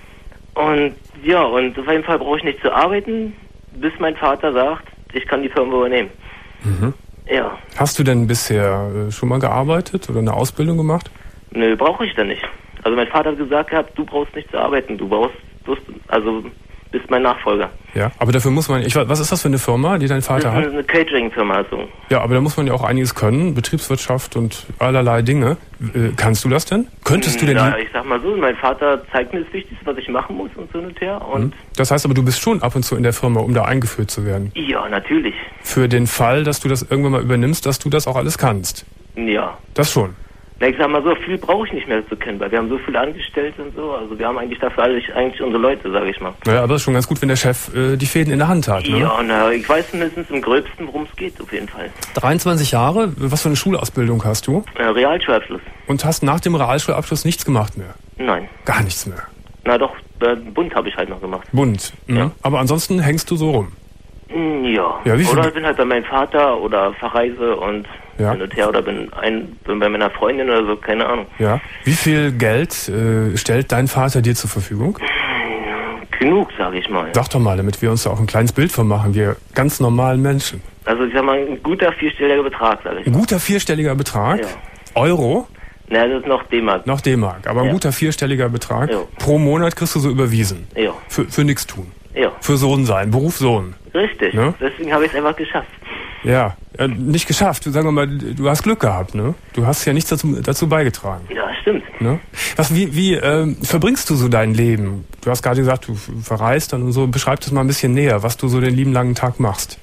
Und ja, und auf jeden Fall brauche ich nicht zu arbeiten, bis mein Vater sagt, ich kann die Firma übernehmen. Mhm. Ja. Hast du denn bisher äh, schon mal gearbeitet oder eine Ausbildung gemacht? Nö, brauche ich dann nicht. Also mein Vater hat gesagt gehabt, du brauchst nicht zu arbeiten, du brauchst, also bist mein Nachfolger. Ja, aber dafür muss man, ich weiß, was ist das für eine Firma, die dein Vater das ist eine, hat? Eine Catering-Firma, also. Ja, aber da muss man ja auch einiges können, Betriebswirtschaft und allerlei Dinge. Äh, kannst du das denn? Könntest du denn... Ja, ich sag mal so, mein Vater zeigt mir das Wichtigste, was ich machen muss und so und her. Und das heißt aber, du bist schon ab und zu in der Firma, um da eingeführt zu werden? Ja, natürlich. Für den Fall, dass du das irgendwann mal übernimmst, dass du das auch alles kannst? Ja. Das schon? Na, ich sag mal so, viel brauche ich nicht mehr zu kennen, weil wir haben so viele Angestellte und so, also wir haben eigentlich dafür alle, eigentlich unsere Leute, sage ich mal. Naja, aber das ist schon ganz gut, wenn der Chef äh, die Fäden in der Hand hat, ne? Ja, na, ich weiß mindestens im Gröbsten, worum es geht, auf jeden Fall. dreiundzwanzig Jahre, was für eine Schulausbildung hast du? Äh, Realschulabschluss. Und hast nach dem Realschulabschluss nichts gemacht mehr? Nein. Gar nichts mehr? Na doch, äh, Bund habe ich halt noch gemacht. Bund? Mhm. Ja. Aber ansonsten hängst du so rum? Ja. Ja, wie viel oder bin halt bei meinem Vater oder verreise und ja. hin und her oder bin, ein, bin bei meiner Freundin oder so, keine Ahnung. Ja. Wie viel Geld äh, stellt dein Vater dir zur Verfügung? Genug, sage ich mal. Sag doch mal, damit wir uns da auch ein kleines Bild von machen, wir ganz normalen Menschen. Also ich sag mal, ein guter vierstelliger Betrag, sage ich. Ein guter vierstelliger Betrag? Ja. Euro? Na, das ist noch D-Mark. Noch D-Mark, aber ein ja. guter vierstelliger Betrag. Ja. Pro Monat kriegst du so überwiesen. Ja. Für, für nichts tun. Ja. Für Sohn sein, Beruf Sohn. Richtig, ne? Deswegen habe ich es einfach geschafft. Ja, äh, nicht geschafft. Sagen wir mal, du hast Glück gehabt, ne? Du hast ja nichts dazu, dazu beigetragen. Ja, stimmt. Ne? Was, wie, wie ähm, verbringst du so dein Leben? Du hast gerade gesagt, du verreist dann und so. Beschreib das mal ein bisschen näher, was du so den lieben langen Tag machst.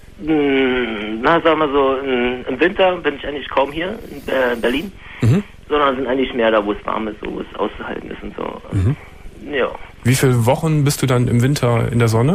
Na, sag mal so, im Winter bin ich eigentlich kaum hier in Berlin, mhm. sondern sind eigentlich mehr da, wo es warm ist, wo es auszuhalten ist und so. Mhm. Ja. Wie viele Wochen bist du dann im Winter in der Sonne?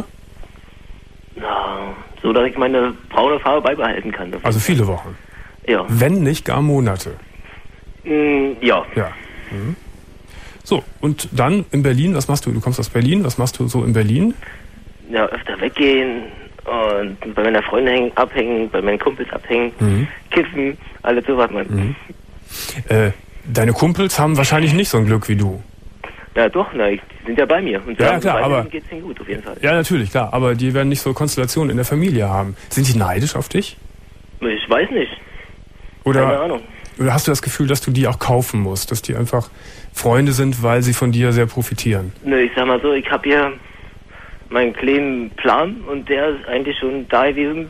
Na, so dass ich meine braune Farbe beibehalten kann. Also viele Wochen? Ja. Wenn nicht gar Monate? Mm, ja. Ja. Mhm. So, und dann in Berlin, was machst du? Du kommst aus Berlin, was machst du so in Berlin? Ja, öfter weggehen und bei meiner Freundin abhängen, bei meinen Kumpels abhängen, mhm. kiffen, alles sowas, man. Mhm. Äh, deine Kumpels haben wahrscheinlich nicht so ein Glück wie du. Ja doch, na, die sind ja bei mir. Und ja, klar, aber geht's ihnen gut, auf jeden Fall. Ja, natürlich, klar, aber die werden nicht so Konstellationen in der Familie haben. Sind die neidisch auf dich? Ich weiß nicht. Oder, keine Ahnung. Oder hast du das Gefühl, dass du die auch kaufen musst, dass die einfach Freunde sind, weil sie von dir sehr profitieren? Nö, ich sag mal so, ich habe hier meinen kleinen Plan und der ist eigentlich schon da gewesen.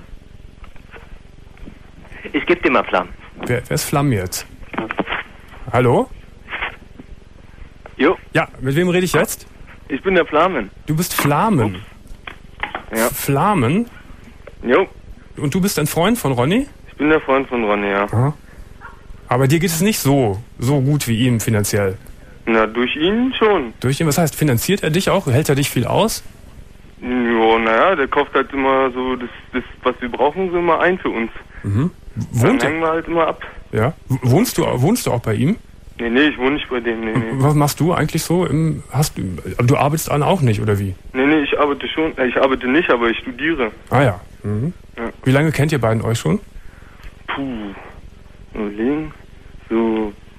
Ich gebe dir mal Plan. Wer, wer ist Flamm jetzt? Hallo? Jo. Ja, mit wem rede ich jetzt? Ich bin der Flamen. Du bist Flamen? Ja. Flamen? Jo. Und du bist ein Freund von Ronny? Ich bin der Freund von Ronny, ja. Aha. Aber dir geht es nicht so, so gut wie ihm finanziell? Na, durch ihn schon. Durch ihn? Was heißt, finanziert er dich auch? Hält er dich viel aus? Jo, naja, der kauft halt immer so das, das was wir brauchen, so immer ein für uns. Mhm. Wohnt Dann hängen wir halt immer ab. Ja. Wohnst du, wohnst du auch bei ihm? Nee, nee, ich wohne nicht bei dem, nee, nee. Was machst du eigentlich so im, hast du, du arbeitest an auch nicht, oder wie? Nee, nee, ich arbeite schon, ich arbeite nicht, aber ich studiere. Ah ja. Mhm. Ja. Wie lange kennt ihr beiden euch schon? Puh, überlegen, so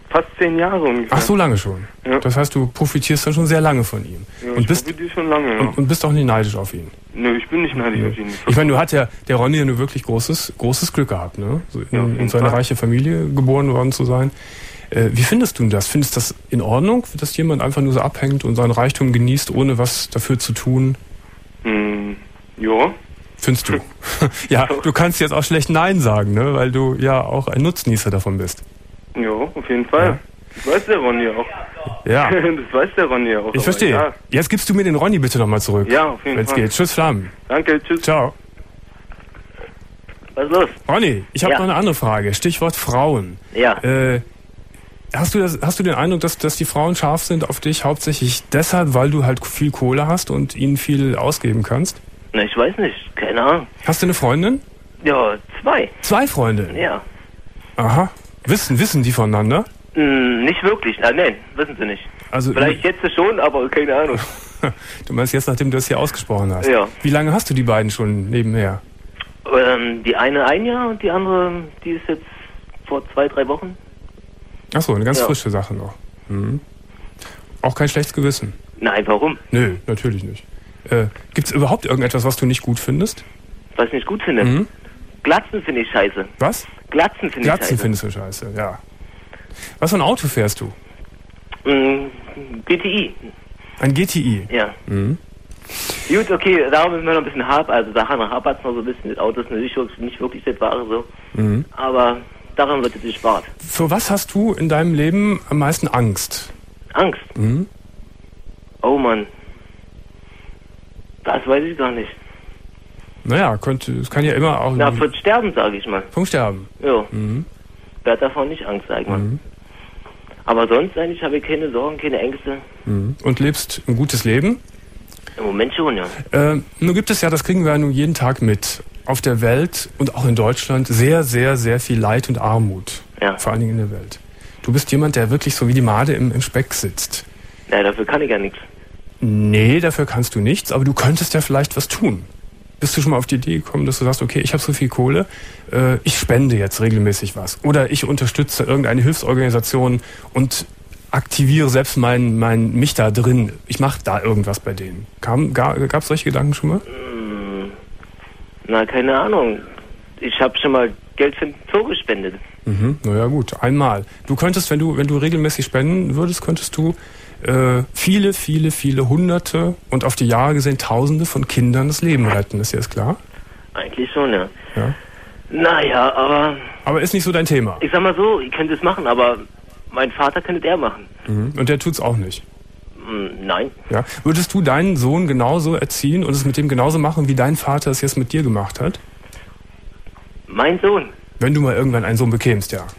fast zehn Jahre ungefähr. Ach, so lange schon? Ja. Das heißt, du profitierst dann schon sehr lange von ihm. Ja, und ich bist profitiere schon lange, ja. und, und bist auch nicht neidisch auf ihn? Nö, ich bin nicht neidisch ja. auf ihn. Ich meine, du hast ja, der Ronny ja nur wirklich großes, großes Glück gehabt, ne? So in, Ja, in so einer reiche Familie geboren worden zu sein. Äh, wie findest du das? Findest du das in Ordnung, dass jemand einfach nur so abhängt und seinen Reichtum genießt, ohne was dafür zu tun? Hm, ja. Findest du? Ja, du kannst jetzt auch schlecht Nein sagen, ne? Weil du ja auch ein Nutznießer davon bist. Ja, auf jeden Fall. Ja. Das weiß der Ronny auch. Ja. Das weiß der Ronny auch. Ich verstehe. Ja. Jetzt gibst du mir den Ronny bitte nochmal zurück. Ja, auf jeden wenn's Fall. geht. Tschüss, Flammen. Danke, tschüss. Ciao. Was ist los? Ronny, ich habe Ja. noch eine andere Frage. Stichwort Frauen. Ja. Äh, hast du das, hast du den Eindruck, dass, dass die Frauen scharf sind auf dich hauptsächlich deshalb, weil du halt viel Kohle hast und ihnen viel ausgeben kannst? Na, ich weiß nicht. Keine Ahnung. Hast du eine Freundin? Ja, zwei. Zwei Freunde? Ja. Aha. Wissen, wissen die voneinander? Hm, nicht wirklich. Nein, nein, wissen sie nicht. Also Vielleicht jetzt schon, aber keine Ahnung. Du meinst jetzt, nachdem du das hier ausgesprochen hast? Ja. Wie lange hast du die beiden schon nebenher? Ähm, die eine ein Jahr und die andere, die ist jetzt vor zwei, drei Wochen. Ach so, eine ganz Ja. frische Sache noch. Mhm. Auch kein schlechtes Gewissen? Nein, warum? Nö, natürlich nicht. Äh, Gibt es überhaupt irgendetwas, was du nicht gut findest? Was ich nicht gut finde? Mhm. Glatzen finde ich scheiße. Was? Glatzen finde ich Glatzen scheiße. findest du scheiße, ja. Was für ein Auto fährst du? Mm, G T I. Ein G T I? Ja. Mhm. Gut, okay, darum ist mir noch ein bisschen hart. Also daran hapert es noch so ein bisschen mit Autos. Nicht wirklich, nicht wirklich das Wahre so. Mhm. Aber daran wird es gespart. Für was hast du in deinem Leben am meisten Angst? Angst? Mhm. Oh Mann. Das weiß ich gar nicht. Naja, könnte, es kann ja immer auch... Na, für Sterben, sage ich mal. Vom Sterben? Ja. Mhm. Wer hat davon nicht Angst, sag ich mal. Mhm. Aber sonst eigentlich habe ich keine Sorgen, keine Ängste. Mhm. Und lebst ein gutes Leben? Im Moment schon, ja. Äh, nun gibt es ja, das kriegen wir ja nun jeden Tag mit, auf der Welt und auch in Deutschland sehr, sehr, sehr viel Leid und Armut. Ja. Vor allen Dingen in der Welt. Du bist jemand, der wirklich so wie die Made im, im Speck sitzt. Ja, dafür kann ich ja nichts. Nee, dafür kannst du nichts, aber du könntest ja vielleicht was tun. Bist du schon mal auf die Idee gekommen, dass du sagst, okay, ich habe so viel Kohle, äh, ich spende jetzt regelmäßig was. Oder ich unterstütze irgendeine Hilfsorganisation und aktiviere selbst mein, mein mich da drin. Ich mache da irgendwas bei denen. Kam, gab es solche Gedanken schon mal? Hm, na, keine Ahnung. Ich habe schon mal Geld für den Zoo gespendet. Mhm, naja gut, einmal. Du könntest, wenn du, wenn du regelmäßig spenden würdest, könntest du äh, viele, viele, viele Hunderte und auf die Jahre gesehen Tausende von Kindern das Leben retten. Ist dir das klar? Eigentlich schon, ja. Ja. Naja, aber Aber ist nicht so dein Thema. ich sag mal so, ich könnte es machen, aber mein Vater könnte der machen. Mhm. Und der tut's auch nicht. Hm, nein. Ja. Würdest du deinen Sohn genauso erziehen und es mit dem genauso machen, wie dein Vater es jetzt mit dir gemacht hat? Mein Sohn? Wenn du mal irgendwann einen Sohn bekämst, ja.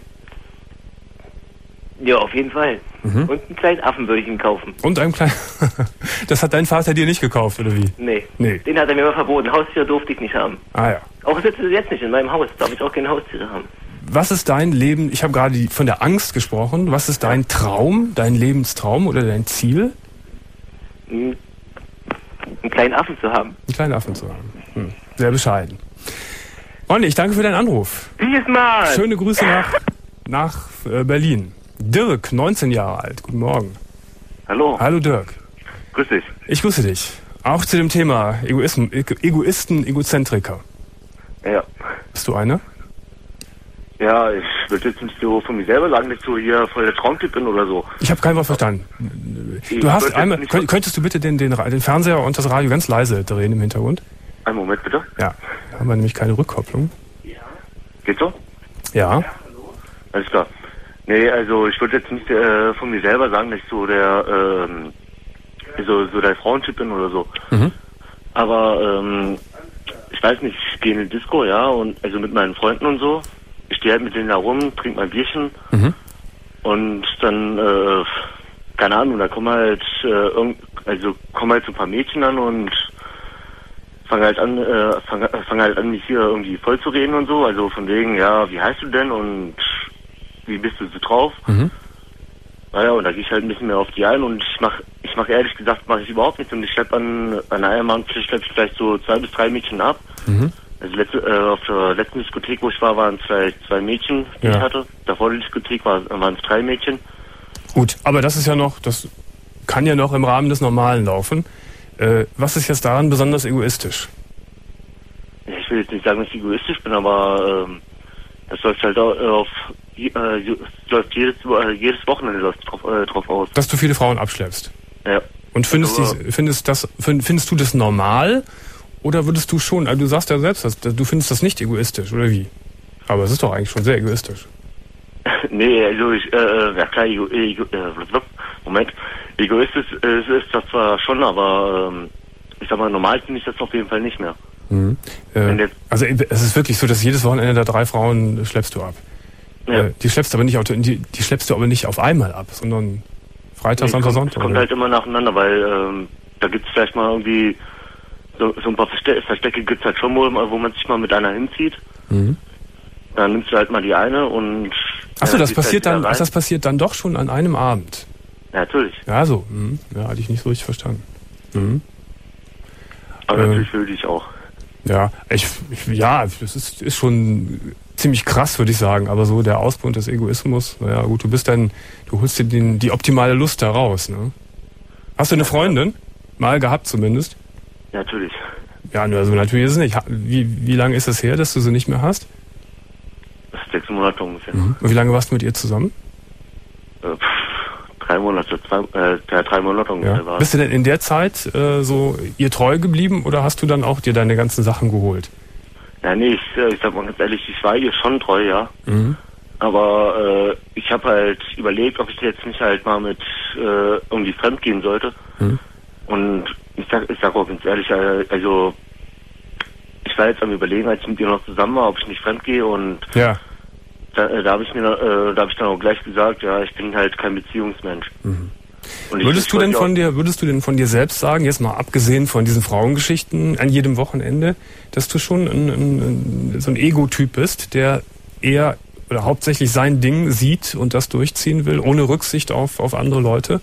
Ja, auf jeden Fall. Mhm. Und einen kleinen Affen würde ich ihm kaufen. Und einem kleinen... Das hat dein Vater dir nicht gekauft, oder wie? Nee. Nee. Den hat er mir immer verboten. Haustiere durfte ich nicht haben. Ah ja. Auch jetzt, jetzt nicht in meinem Haus. Darf ich auch keine Haustiere haben. Was ist dein Leben, ich habe gerade die- von der Angst gesprochen, was ist dein Traum, dein Lebenstraum oder dein Ziel? Hm, einen kleinen Affen zu haben. Einen kleinen Affen zu haben. Hm. Sehr bescheiden. Ronny, ich danke für deinen Anruf. Diesmal! Schöne Grüße nach, nach äh, Berlin. Dirk, neunzehn Jahre alt. Guten Morgen. Hallo. Hallo Dirk. Grüß dich. Ich grüße dich. Auch zu dem Thema Egoism, Egoisten, Egozentriker. Ja. Bist du einer? Ja, ich würde jetzt nicht so von mir selber sagen, dass ich so hier voll der Traumtyp bin oder so. Ich habe kein Wort verstanden. Ich Du hast würde einmal, jetzt könnt, nicht- könntest du bitte den, den, Ra- den Fernseher und das Radio ganz leise drehen im Hintergrund? Einen Moment bitte. Ja, da haben wir nämlich keine Rückkopplung. Geht so? Ja. Alles klar. Nee, also ich würde jetzt nicht äh, von mir selber sagen, dass ich so der ähm, so, so der Frauentyp bin oder so. Mhm. Aber ähm, ich weiß nicht, ich gehe in eine Disco, ja, und also mit meinen Freunden und so. Ich stehe halt mit denen da rum, trinke mein Bierchen Mhm. und dann, äh, keine Ahnung, da kommen halt äh, irgend, also kommen halt so ein paar Mädchen an und fangen halt an, äh, fangen fang halt an, mich hier irgendwie voll zu reden und so. Also von wegen, ja, wie heißt du denn und wie bist du so drauf? Mhm. Naja, und da gehe ich halt ein bisschen mehr auf die ein und ich mach, ich mach ehrlich gesagt, mache ich überhaupt nichts und ich schlepp an, an einem Abend schlepp ich vielleicht so zwei bis drei Mädchen ab. Mhm. Also letzte, äh, auf der letzten Diskothek, wo ich war, waren es vielleicht zwei Mädchen, die Ja. ich hatte. Davor der Diskothek war, waren es drei Mädchen. Gut, aber das ist ja noch, das kann ja noch im Rahmen des Normalen laufen. Äh, was ist jetzt daran besonders egoistisch? Ich will jetzt nicht sagen, dass ich egoistisch bin, aber ähm, das läuft halt auch, äh, auf äh, läuft jedes, äh, jedes Wochenende läuft drauf, äh, drauf aus. Dass du viele Frauen abschleppst. Ja. Und findest, Also, dies, findest, das, find, findest du das normal? Oder würdest du schon, also du sagst ja selbst, dass, du findest das nicht egoistisch, oder wie? Aber es ist doch eigentlich schon sehr egoistisch. Nee, also ich, äh, ja klar, ego, ego, äh, Moment, egoistisch äh, ist das zwar schon, aber ähm, ich sag mal, normal finde ich das auf jeden Fall nicht mehr. Mhm. Äh, also es ist wirklich so, dass jedes Wochenende da drei Frauen schleppst du ab. Ja. Äh, die schleppst aber nicht, die, die schleppst du aber nicht auf einmal ab, sondern Freitag, Nee, Samstag, kommt, Sonntag. kommt oder? halt immer nacheinander, weil ähm, da gibt es vielleicht mal irgendwie so, so ein paar Verste Verstecke gibt es halt schon wohl, wo man sich mal mit einer hinzieht. Mhm. Dann nimmst du halt mal die eine und... Achso, äh, das ziehst passiert halt dann, wieder ach, das passiert dann doch schon an einem Abend. Ja, natürlich. Ja, so. Mhm. Ja, hatte ich nicht so richtig verstanden. Mhm. Aber Ähm, natürlich will ich auch. Ja, ich, ich ja, das ist, ist schon ziemlich krass, würde ich sagen. Aber so der Ausbund des Egoismus, naja gut, du bist dann, du holst dir den, die optimale Lust da raus, ne? Hast du eine Freundin? Mal gehabt zumindest? Ja, natürlich. Ja, also natürlich ist es nicht. Wie, wie lange ist es her, dass du sie nicht mehr hast? Das ist sechs Monate ungefähr. Mhm. Und wie lange warst du mit ihr zusammen? Äh, pff, drei Monate, zwei, äh, ja, drei Monate ungefähr Ja. war. Bist du denn in der Zeit äh, so ihr treu geblieben oder hast du dann auch dir deine ganzen Sachen geholt? Ja, nee, ich, äh, ich sag mal ganz ehrlich, ich war ihr schon treu, ja. Mhm. Aber äh, ich habe halt überlegt, ob ich jetzt nicht halt mal mit äh, irgendwie fremd gehen sollte. Mhm. Und ich sag, ich sag auch ganz ehrlich, äh, also ich war jetzt am Überlegen, als ich mit ihr noch zusammen war, ob ich nicht fremd gehe und Ja. da, äh, da habe ich mir, äh, da habe ich dann auch gleich gesagt, ja, ich bin halt kein Beziehungsmensch. Mhm. Und ich- Würdest ich du denn wollte von auch- dir, würdest du denn von dir selbst sagen, jetzt mal abgesehen von diesen Frauengeschichten an jedem Wochenende, dass du schon ein, ein, ein, so ein Ego-Typ bist, der eher oder hauptsächlich sein Ding sieht und das durchziehen will, ohne Rücksicht auf, auf andere Leute?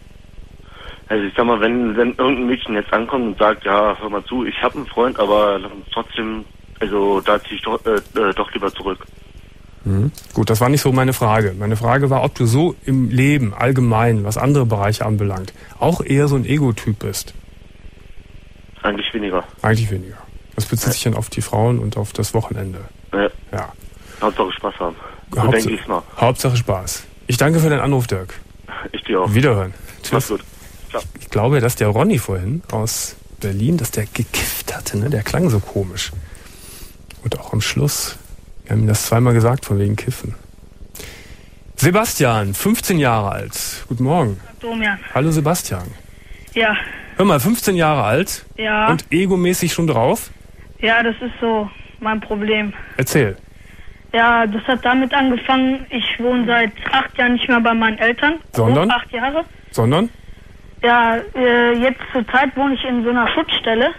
Also ich sag mal, wenn, wenn irgendein Mädchen jetzt ankommt und sagt, ja, hör mal zu, ich habe einen Freund, aber trotzdem, also da ziehe ich doch, äh, äh, doch lieber zurück. Mhm. Gut, das war nicht so meine Frage. Meine Frage war, ob du so im Leben allgemein, was andere Bereiche anbelangt, auch eher so ein Ego-Typ bist. Eigentlich weniger. Eigentlich weniger. Das bezieht sich dann auf die Frauen und auf das Wochenende. Ja. Ja. Hauptsache Spaß haben. So Hauptsache- denke ich mal. Hauptsache Spaß. Ich danke für deinen Anruf, Dirk. Ich dir auch. Wiederhören. Mach's Tschüss. gut. Ciao. Ich glaube, dass der Ronny vorhin aus Berlin, dass der gekifft hatte, ne? Der klang so komisch. Und auch am Schluss. Wir haben ihm das zweimal gesagt, von wegen Kiffen. Sebastian, fünfzehn Jahre alt. Guten Morgen. Domian. Hallo Sebastian. Ja, Hör mal, fünfzehn Jahre alt ja, und egomäßig schon drauf? ja, das ist so mein Problem. Erzähl. Ja, das hat damit angefangen, ich wohne seit acht Jahren nicht mehr bei meinen Eltern. Sondern? Oh, acht Jahre. Sondern? Ja, äh, jetzt zur Zeit wohne ich in so einer Schutzstelle.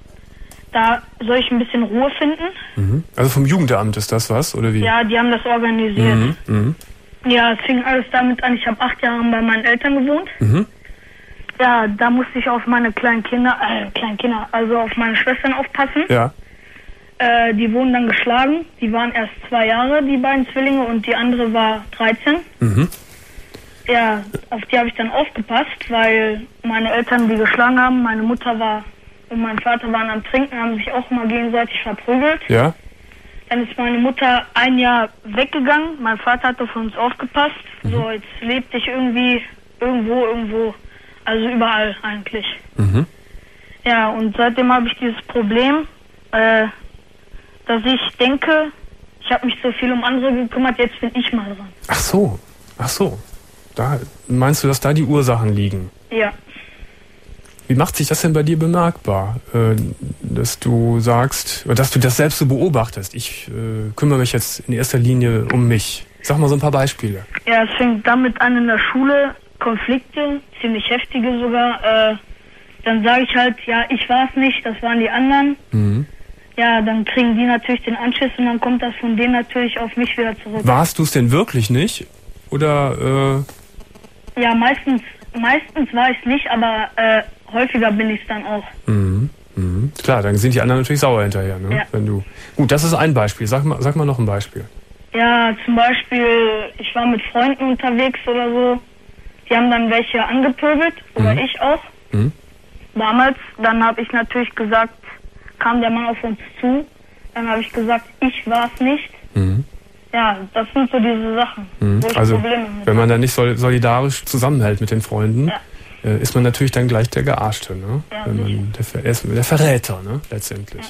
Da soll ich ein bisschen Ruhe finden. Mhm. Also vom Jugendamt ist das was, oder wie? Ja, die haben das organisiert. Mhm. Mhm. Ja, es fing alles damit an, ich habe acht Jahre bei meinen Eltern gewohnt. Mhm. Ja, da musste ich auf meine kleinen Kinder, äh, kleinen Kinder, also auf meine Schwestern aufpassen. Ja. Äh, die wurden dann geschlagen. Die waren erst zwei Jahre, die beiden Zwillinge, und die andere war dreizehn. Mhm. Ja, auf die habe ich dann aufgepasst, weil meine Eltern die geschlagen haben. Meine Mutter war und mein Vater waren am Trinken, haben sich auch mal gegenseitig verprügelt. Ja. Dann ist meine Mutter ein Jahr weggegangen. Mein Vater hat auf uns aufgepasst. Mhm. So, jetzt lebte ich irgendwie irgendwo, irgendwo, also überall eigentlich. Mhm. Ja, und seitdem habe ich dieses Problem, äh, dass ich denke, ich habe mich so viel um andere gekümmert, jetzt bin ich mal dran. Ach so. Ach so. Da meinst du, dass da die Ursachen liegen? Ja. Wie macht sich das denn bei dir bemerkbar, äh, dass du sagst, oder dass du das selbst so beobachtest? Ich äh, kümmere mich jetzt in erster Linie um mich. Sag mal so ein paar Beispiele. Ja, es fängt damit an in der Schule, Konflikte, ziemlich heftige sogar. Äh, dann sage ich halt, ja, ich war es nicht, das waren die anderen. Mhm. Ja, dann kriegen die natürlich den Anschiss und dann kommt das von denen natürlich auf mich wieder zurück. Warst du es denn wirklich nicht? Oder, Ja, meistens, meistens war ich es nicht, aber äh, häufiger bin ich es dann auch. äh, mhm. Mhm. Klar, dann sind die anderen natürlich sauer hinterher, ne? Ja. Wenn du. Gut, das ist ein Beispiel. Sag mal, sag mal noch ein Beispiel. Ja, zum Beispiel, ich war mit Freunden unterwegs oder so. Die haben dann welche angepöbelt, oder Mhm. ich auch. Mhm. Damals, dann habe ich natürlich gesagt, kam der Mann auf uns zu. Dann habe ich gesagt, ich war es nicht. Mhm. Ja, das sind so diese Sachen, Mhm. wo ich Also, Probleme mit wenn man dann nicht sol- solidarisch zusammenhält mit den Freunden, Ja. äh, ist man natürlich dann gleich der Gearschte, ne? Ja, wenn man, der, Ver- er ist der Verräter, ne? Letztendlich.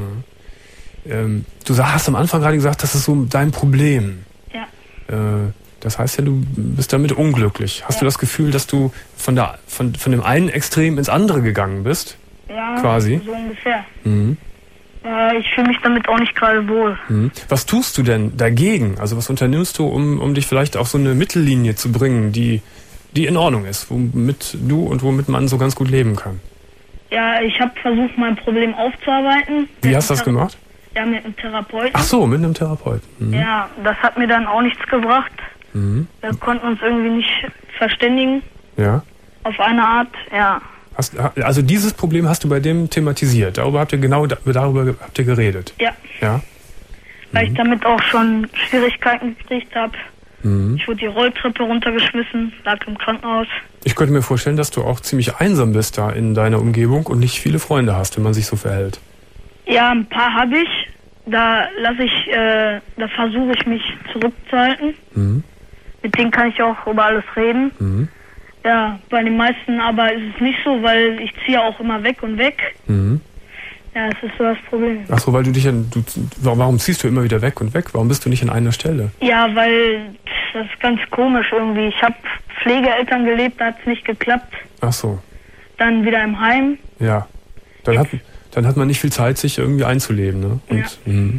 Ja. Ähm, du sa- hast am Anfang gerade gesagt, das ist so dein Problem. Ja. Äh, das heißt ja, du bist damit unglücklich. Hast Ja. du das Gefühl, dass du von, der, von, von dem einen Extrem ins andere gegangen bist? Ja, Quasi. so ungefähr. Mhm. Äh, ich fühle mich damit auch nicht gerade wohl. Mhm. Was tust du denn dagegen? Also was unternimmst du, um, um dich vielleicht auf so eine Mittellinie zu bringen, die, die in Ordnung ist, womit du und womit man so ganz gut leben kann? Ja, ich habe versucht, mein Problem aufzuarbeiten. Wie Mit hast du das einem Thera- gemacht? Ja, mit einem Therapeuten. Ach so, mit einem Therapeuten. Mhm. Ja, das hat mir dann auch nichts gebracht. Mhm. Wir konnten uns irgendwie nicht verständigen. Ja. Auf eine Art, ja. Hast, also dieses Problem hast du bei dem thematisiert. Darüber habt ihr genau darüber habt ihr geredet. Ja, Ja. weil ich damit auch schon Schwierigkeiten gekriegt habe. Mhm. Ich wurde die Rolltreppe runtergeschmissen, lag im Krankenhaus. Ich könnte mir vorstellen, dass du auch ziemlich einsam bist da in deiner Umgebung und nicht viele Freunde hast, wenn man sich so verhält. Ja, ein paar habe ich. Da lasse ich, äh, da versuche ich mich zurückzuhalten. Mhm. Mit denen kann ich auch über alles reden. Mhm. Ja, bei den meisten aber ist es nicht so, weil ich ziehe auch immer weg und weg. Mhm. Ja, das ist so das Problem. Ach so, weil du dich an, du, warum ziehst du immer wieder weg und weg? Warum bist du nicht an einer Stelle? Ja, weil das ist ganz komisch irgendwie. Ich habe Pflegeeltern gelebt, da hat es nicht geklappt. Ach so, Dann wieder im Heim. ja. Dann hat, dann hat man nicht viel Zeit, sich irgendwie einzuleben, ne? Und, Ja. mhm.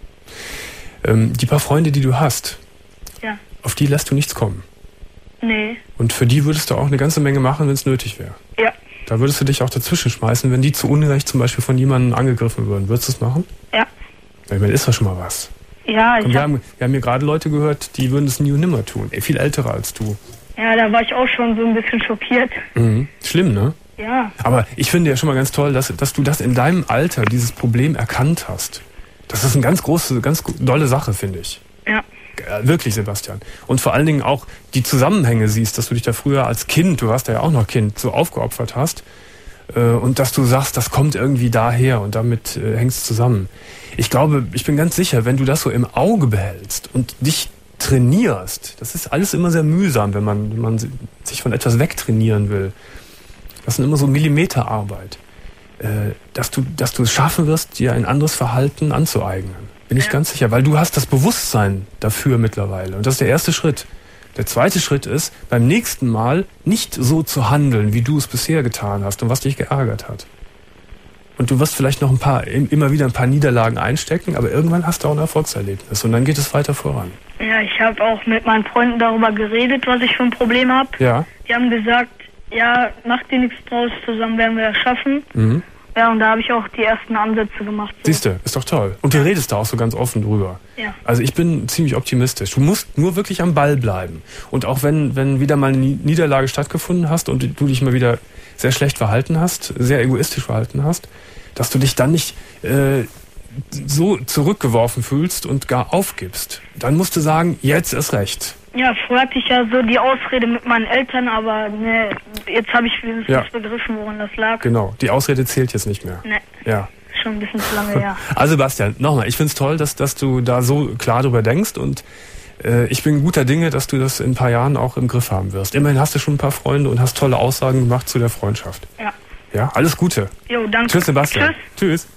ähm, die paar Freunde, die du hast, Ja. auf die lässt du nichts kommen. Nee. Und für die würdest du auch eine ganze Menge machen, wenn es nötig wäre. Ja. Da würdest du dich auch dazwischen schmeißen, wenn die zu Unrecht zum Beispiel von jemandem angegriffen würden. Würdest du es machen? Ja. Ich meine, ist doch schon mal was. Ja, Und ich wir hab, haben, wir haben hier gerade Leute gehört, die würden es nie und nimmer tun. Ey, viel ältere als du. ja, da war ich auch schon so ein bisschen schockiert. Mhm. Schlimm, ne? Ja. Aber ich finde ja schon mal ganz toll, dass, dass du das in deinem Alter, dieses Problem erkannt hast. Das ist eine ganz große, ganz dolle Sache, finde ich. Ja. Äh, Wirklich, Sebastian. Und vor allen Dingen auch die Zusammenhänge siehst, dass du dich da früher als Kind, du warst ja auch noch Kind, so aufgeopfert hast. Äh, und dass du sagst, das kommt irgendwie daher und damit äh, hängt es zusammen. Ich glaube, ich bin ganz sicher, wenn du das so im Auge behältst und dich trainierst, das ist alles immer sehr mühsam, wenn man, wenn man sich von etwas wegtrainieren will. Das sind immer so Millimeterarbeit. Äh, dass du, dass du es schaffen wirst, dir ein anderes Verhalten anzueignen. Bin ich Ja. ganz sicher, weil du hast das Bewusstsein dafür mittlerweile. Und das ist der erste Schritt. Der zweite Schritt ist, beim nächsten Mal nicht so zu handeln, wie du es bisher getan hast und was dich geärgert hat. Und du wirst vielleicht noch ein paar, immer wieder ein paar Niederlagen einstecken, aber irgendwann hast du auch ein Erfolgserlebnis und dann geht es weiter voran. Ja, ich habe auch mit meinen Freunden darüber geredet, was ich für ein Problem habe. Ja. Die haben gesagt, ja, mach dir nichts draus, zusammen werden wir das schaffen. Mhm. Ja, und da habe ich auch die ersten Ansätze gemacht. So. Siehst du, ist doch toll. Und du redest da auch so ganz offen drüber. Ja. Also ich bin ziemlich optimistisch. Du musst nur wirklich am Ball bleiben. Und auch wenn, wenn wieder mal eine Niederlage stattgefunden hast und du dich mal wieder sehr schlecht verhalten hast, sehr egoistisch verhalten hast, dass du dich dann nicht äh, so zurückgeworfen fühlst und gar aufgibst. Dann musst du sagen, jetzt ist recht. Ja, früher hatte ich ja so die Ausrede mit meinen Eltern, aber ne, jetzt habe ich wenigstens Ja. begriffen, woran das lag. Genau, die Ausrede zählt jetzt nicht mehr. Ne, Ja. schon ein bisschen zu lange her. Also Bastian, nochmal, ich find's toll, dass, dass du da so klar drüber denkst und äh, ich bin guter Dinge, dass du das in ein paar Jahren auch im Griff haben wirst. Immerhin hast du schon ein paar Freunde und hast tolle Aussagen gemacht zu der Freundschaft. Ja. Ja, alles Gute. Jo, danke. Tschüss, Sebastian. Tschüss.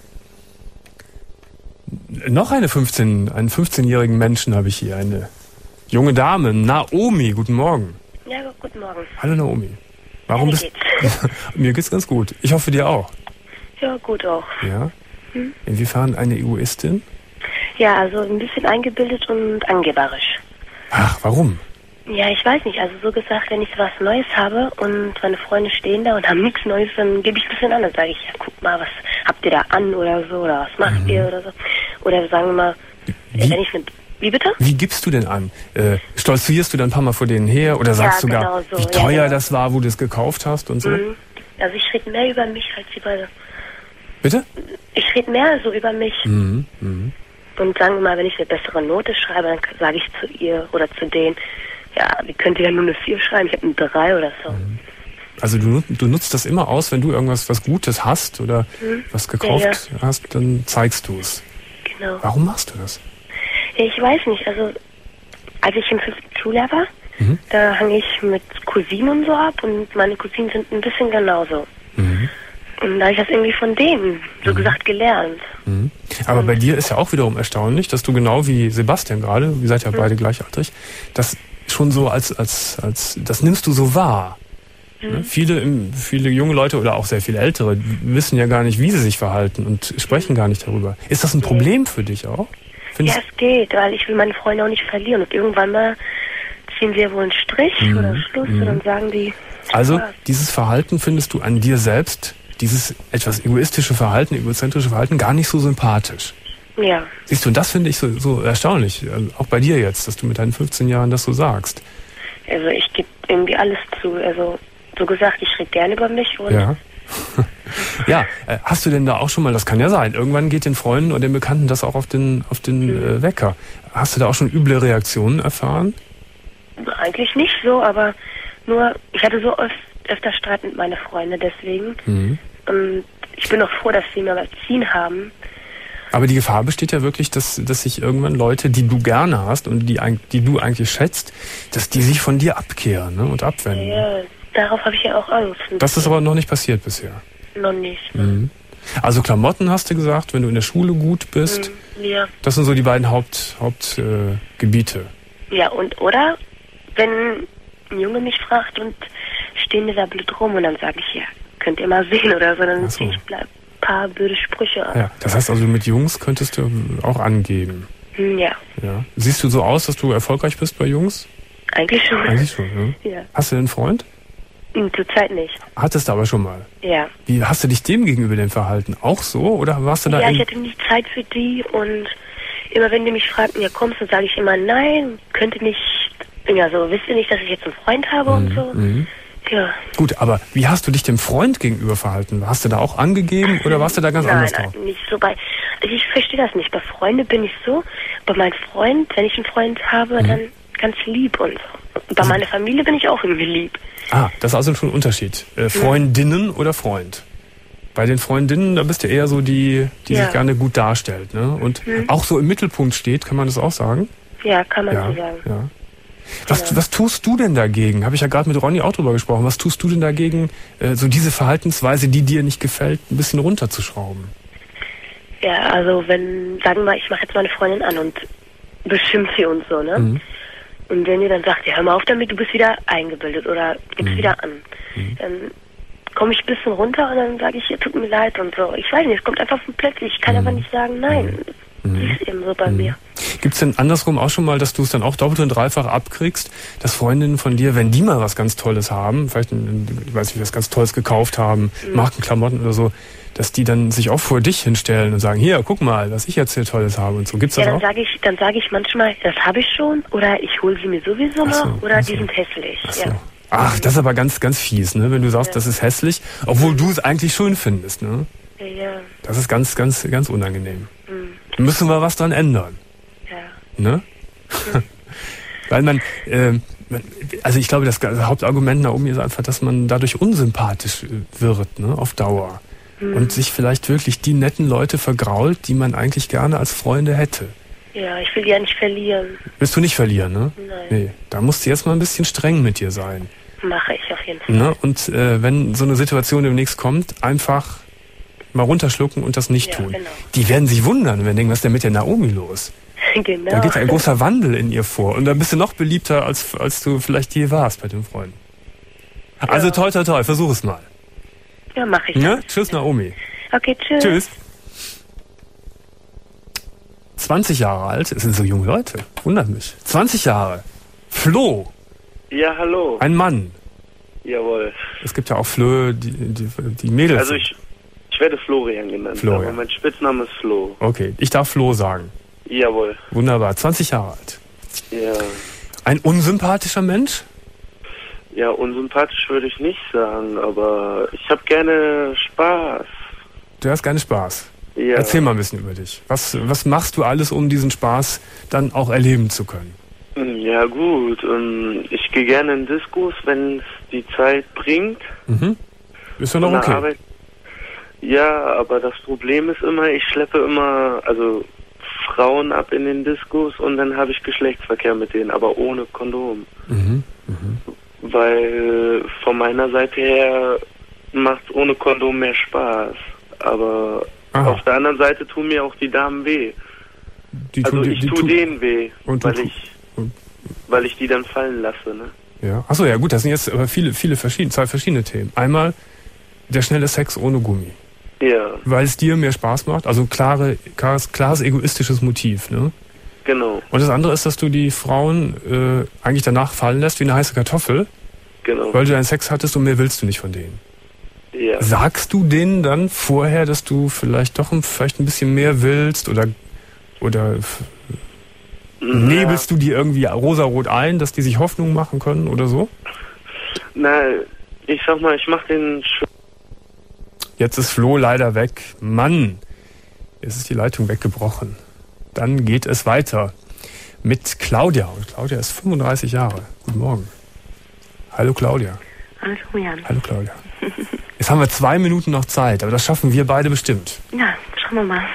Tschüss. Noch eine fünfzehn, einen fünfzehnjährigen Menschen habe ich hier, eine junge Dame, Naomi. Guten Morgen. Ja, guten Morgen. Hallo Naomi. Warum Wie bist Mir geht's ganz gut. Ich hoffe dir auch. Ja, gut auch. Ja. Hm? Inwiefern eine Egoistin? Ja, also ein bisschen eingebildet und angeberisch. Ach, warum? Ja, ich weiß nicht. Also so gesagt, wenn ich was Neues habe und meine Freunde stehen da und haben nichts Neues, dann gebe ich ein bisschen an. Dann sage ich, ja, guck mal, was habt ihr da an oder so, oder was macht Mhm. ihr oder so. Oder sagen wir mal, Wie? wenn ich mit... Wie bitte? Wie gibst du denn an? Äh, stolzierst du dann ein paar Mal vor denen her oder sagst Ja, sogar, genau so. wie Ja, teuer genau. das war, wo du es gekauft hast und so? Mhm. Also ich rede mehr über mich als über Bitte? Ich rede mehr so über mich. Mhm. Mhm. Und sagen wir mal, wenn ich eine bessere Note schreibe, dann sage ich zu ihr oder zu denen, ja, wie könnt ihr denn nur eine vier schreiben? Ich habe eine drei oder so. Mhm. Also du, du nutzt das immer aus, wenn du irgendwas was Gutes hast oder mhm. was gekauft ja, ja. hast, dann zeigst du es. Genau. Warum machst du das? Ich weiß nicht, also als ich im fünften Schuljahr war, mhm. da hang ich mit Cousinen und so ab und meine Cousinen sind ein bisschen genauso. Mhm. Und da habe ich das irgendwie von denen, so mhm. gesagt, gelernt. Mhm. Aber und bei dir ist ja auch wiederum erstaunlich, dass du genau wie Sebastian gerade, ihr seid ja mhm. beide gleichaltrig, das schon so als, als, als, das nimmst du so wahr. Mhm. Viele, viele junge Leute oder auch sehr viele Ältere wissen ja gar nicht, wie sie sich verhalten und sprechen gar nicht darüber. Ist das ein Problem für dich auch? Findest ja, es geht, weil ich will meine Freunde auch nicht verlieren. Und irgendwann mal ziehen wir wohl einen Strich mhm. oder Schluss mhm. und dann sagen die... Also dieses Verhalten findest du an dir selbst, dieses etwas egoistische Verhalten, egozentrische Verhalten gar nicht so sympathisch. Ja. Siehst du, und das finde ich so, so erstaunlich, auch bei dir jetzt, dass du mit deinen fünfzehn Jahren das so sagst. Also ich gebe irgendwie alles zu, also... So gesagt, ich rede gerne über mich. Und ja. ja, äh, hast du denn da auch schon mal, das kann ja sein, irgendwann geht den Freunden und den Bekannten das auch auf den, auf den mhm. äh, Wecker. Hast du da auch schon üble Reaktionen erfahren? Eigentlich nicht so, aber nur, ich hatte so öf öfter Streit mit meinen Freunden, deswegen. Mhm. Und ich bin auch froh, dass sie mir Magazin haben. Aber die Gefahr besteht ja wirklich, dass, dass sich irgendwann Leute, die du gerne hast und die, die du eigentlich schätzt, dass die sich von dir abkehren, ne, und abwenden. Ja. Darauf habe ich ja auch Angst. Das ist aber noch nicht passiert bisher. Noch nicht. Mhm. Also Klamotten hast du gesagt, wenn du in der Schule gut bist. Mhm, ja. Das sind so die beiden Hauptgebiete. Haupt, äh, Gebiete. Ja, und oder wenn ein Junge mich fragt und stehen wir da blöd rum und dann sage ich, ja, könnt ihr mal sehen oder so, dann so. ziehe ich ein paar blöde Sprüche an. Ja, das heißt also, mit Jungs könntest du auch angeben. Mhm, ja. ja. Siehst du so aus, dass du erfolgreich bist bei Jungs? Eigentlich schon. Eigentlich schon, ne? Ja. Hast du denn einen Freund? Zurzeit nicht. Hattest du aber schon mal? Ja. Wie hast du dich dem gegenüber denn verhalten? Auch so? Oder warst du da? Ja, ich hatte nie Zeit für die und immer wenn die mich fragten, ja kommst du, sage ich immer nein, könnte nicht, ja so, wisst ihr nicht, dass ich jetzt einen Freund habe mhm. und so? Mhm. Ja. Gut, aber wie hast du dich dem Freund gegenüber verhalten? Hast du da auch angegeben oder warst du da ganz nein, anders drauf? Nein, nein, nicht so bei, also ich verstehe das nicht. Bei Freunden bin ich so, bei meinem Freund, wenn ich einen Freund habe, mhm. dann ganz lieb und so. Und bei also, meiner Familie bin ich auch irgendwie lieb. Ah, das ist also schon ein Unterschied. Äh, Freundinnen mhm. oder Freund? Bei den Freundinnen, da bist du eher so die, die ja. sich gerne gut darstellt, ne? Und mhm. auch so im Mittelpunkt steht, kann man das auch sagen? Ja, kann man ja, so sagen. Ja. Was, genau. was tust du denn dagegen? Habe ich ja gerade mit Ronny auch drüber gesprochen. Was tust du denn dagegen, äh, so diese Verhaltensweise, die dir nicht gefällt, ein bisschen runterzuschrauben? Ja, also wenn, sagen wir mal, ich mache jetzt meine Freundin an und beschimpfe sie und so, ne? Mhm. Und wenn ihr dann sagt, ja, hör mal auf damit, du bist wieder eingebildet oder gibst mhm. wieder an, mhm. dann komme ich ein bisschen runter und dann sage ich, ja, tut mir leid und so. Ich weiß nicht, es kommt einfach von plötzlich. Ich kann mhm. aber nicht sagen, nein. Mhm. Das ist eben so bei mhm. mir. Gibt es denn andersrum auch schon mal, dass du es dann auch doppelt und dreifach abkriegst, dass Freundinnen von dir, wenn die mal was ganz Tolles haben, vielleicht, ein, ich weiß nicht, was ganz Tolles gekauft haben, mhm. Markenklamotten oder so, dass die dann sich auch vor dich hinstellen und sagen, hier, guck mal, was ich jetzt hier Tolles habe und so. Gibt's das ja, dann auch? Sag ich, dann sage ich manchmal, das habe ich schon oder ich hole sie mir sowieso mal so, oder die so. sind hässlich. Ach, so. ja. Ach, das ist aber ganz, ganz fies, ne? Wenn du sagst, ja. das ist hässlich, obwohl du es eigentlich schön findest, ne? Ja, ja. Das ist ganz, ganz, ganz unangenehm. Mhm. Müssen wir was dran ändern. Ja. Ne? Mhm. Weil man, äh, also ich glaube, das Hauptargument Naomi ist einfach, dass man dadurch unsympathisch wird, ne? Auf Dauer. Mhm. Und sich vielleicht wirklich die netten Leute vergrault, die man eigentlich gerne als Freunde hätte. Ja, ich will die ja nicht verlieren. Willst du nicht verlieren, ne? Nein. Nee, da musst du jetzt mal ein bisschen streng mit dir sein. Mache ich auf jeden Fall. Ne? Und äh, wenn so eine Situation demnächst kommt, einfach mal runterschlucken und das nicht ja, tun. Genau. Die werden sich wundern, wenn denken, was ist denn mit der Naomi los? Genau. Da geht ein großer Wandel in ihr vor. Und dann bist du noch beliebter, als, als du vielleicht je warst bei den Freunden. Also ja. toi, toi, toi, versuch es mal. Ja, mach ich. Ne? Tschüss, Naomi. Okay, tschüss. Tschüss. zwanzig Jahre alt, es sind so junge Leute, wundert mich. zwanzig Jahre. Flo. Ja, hallo. Ein Mann. Jawohl. Es gibt ja auch Flö, die, die, die Mädels. Also ich, ich werde Florian genannt, Florian. aber mein Spitzname ist Flo. Okay, ich darf Flo sagen. Jawohl. Wunderbar, zwanzig Jahre alt. Ja. Ein unsympathischer Mensch? Ja, unsympathisch würde ich nicht sagen, aber ich habe gerne Spaß. du hast gerne Spaß. Ja. Erzähl mal ein bisschen über dich. Was, was machst du alles, um diesen Spaß dann auch erleben zu können? Ja gut, ähm, ich gehe gerne in Diskos, wenn es die Zeit bringt. Mhm. Ist ja noch Von der okay. Arbeit. Ja, aber das Problem ist immer, ich schleppe immer, also Frauen ab in den Diskos und dann habe ich Geschlechtsverkehr mit denen, aber ohne Kondom. Mhm. Mhm. Weil von meiner Seite her macht es ohne Kondom mehr Spaß. Aber Aha. auf der anderen Seite tun mir auch die Damen weh. Die also tun- ich die tue tun- denen weh, und du weil tu- ich, weil ich die dann fallen lasse. Ne? Ja. Achso, ja gut, das sind jetzt aber viele, viele verschiedene, zwei verschiedene Themen. Einmal der schnelle Sex ohne Gummi. Ja, Weil es dir mehr Spaß macht, also klare, klares, klares egoistisches Motiv, ne? genau, Und das andere ist, dass du die Frauen äh, eigentlich danach fallen lässt wie eine heiße Kartoffel, genau. weil du deinen Sex hattest und mehr willst du nicht von denen. Ja. Sagst du denen dann vorher, dass du vielleicht doch ein, vielleicht ein bisschen mehr willst oder oder f- nebelst du die irgendwie rosarot ein, dass die sich Hoffnung machen können oder so? Na, ich sag mal, ich mach den Sch Jetzt ist Flo leider weg. Mann, jetzt ist die Leitung weggebrochen. Dann geht es weiter mit Claudia. Und Claudia ist fünfunddreißig Jahre. Guten Morgen. Hallo Claudia. Hallo Jan. Hallo Claudia. Jetzt haben wir zwei Minuten noch Zeit, aber das schaffen wir beide bestimmt. Ja, schauen wir mal.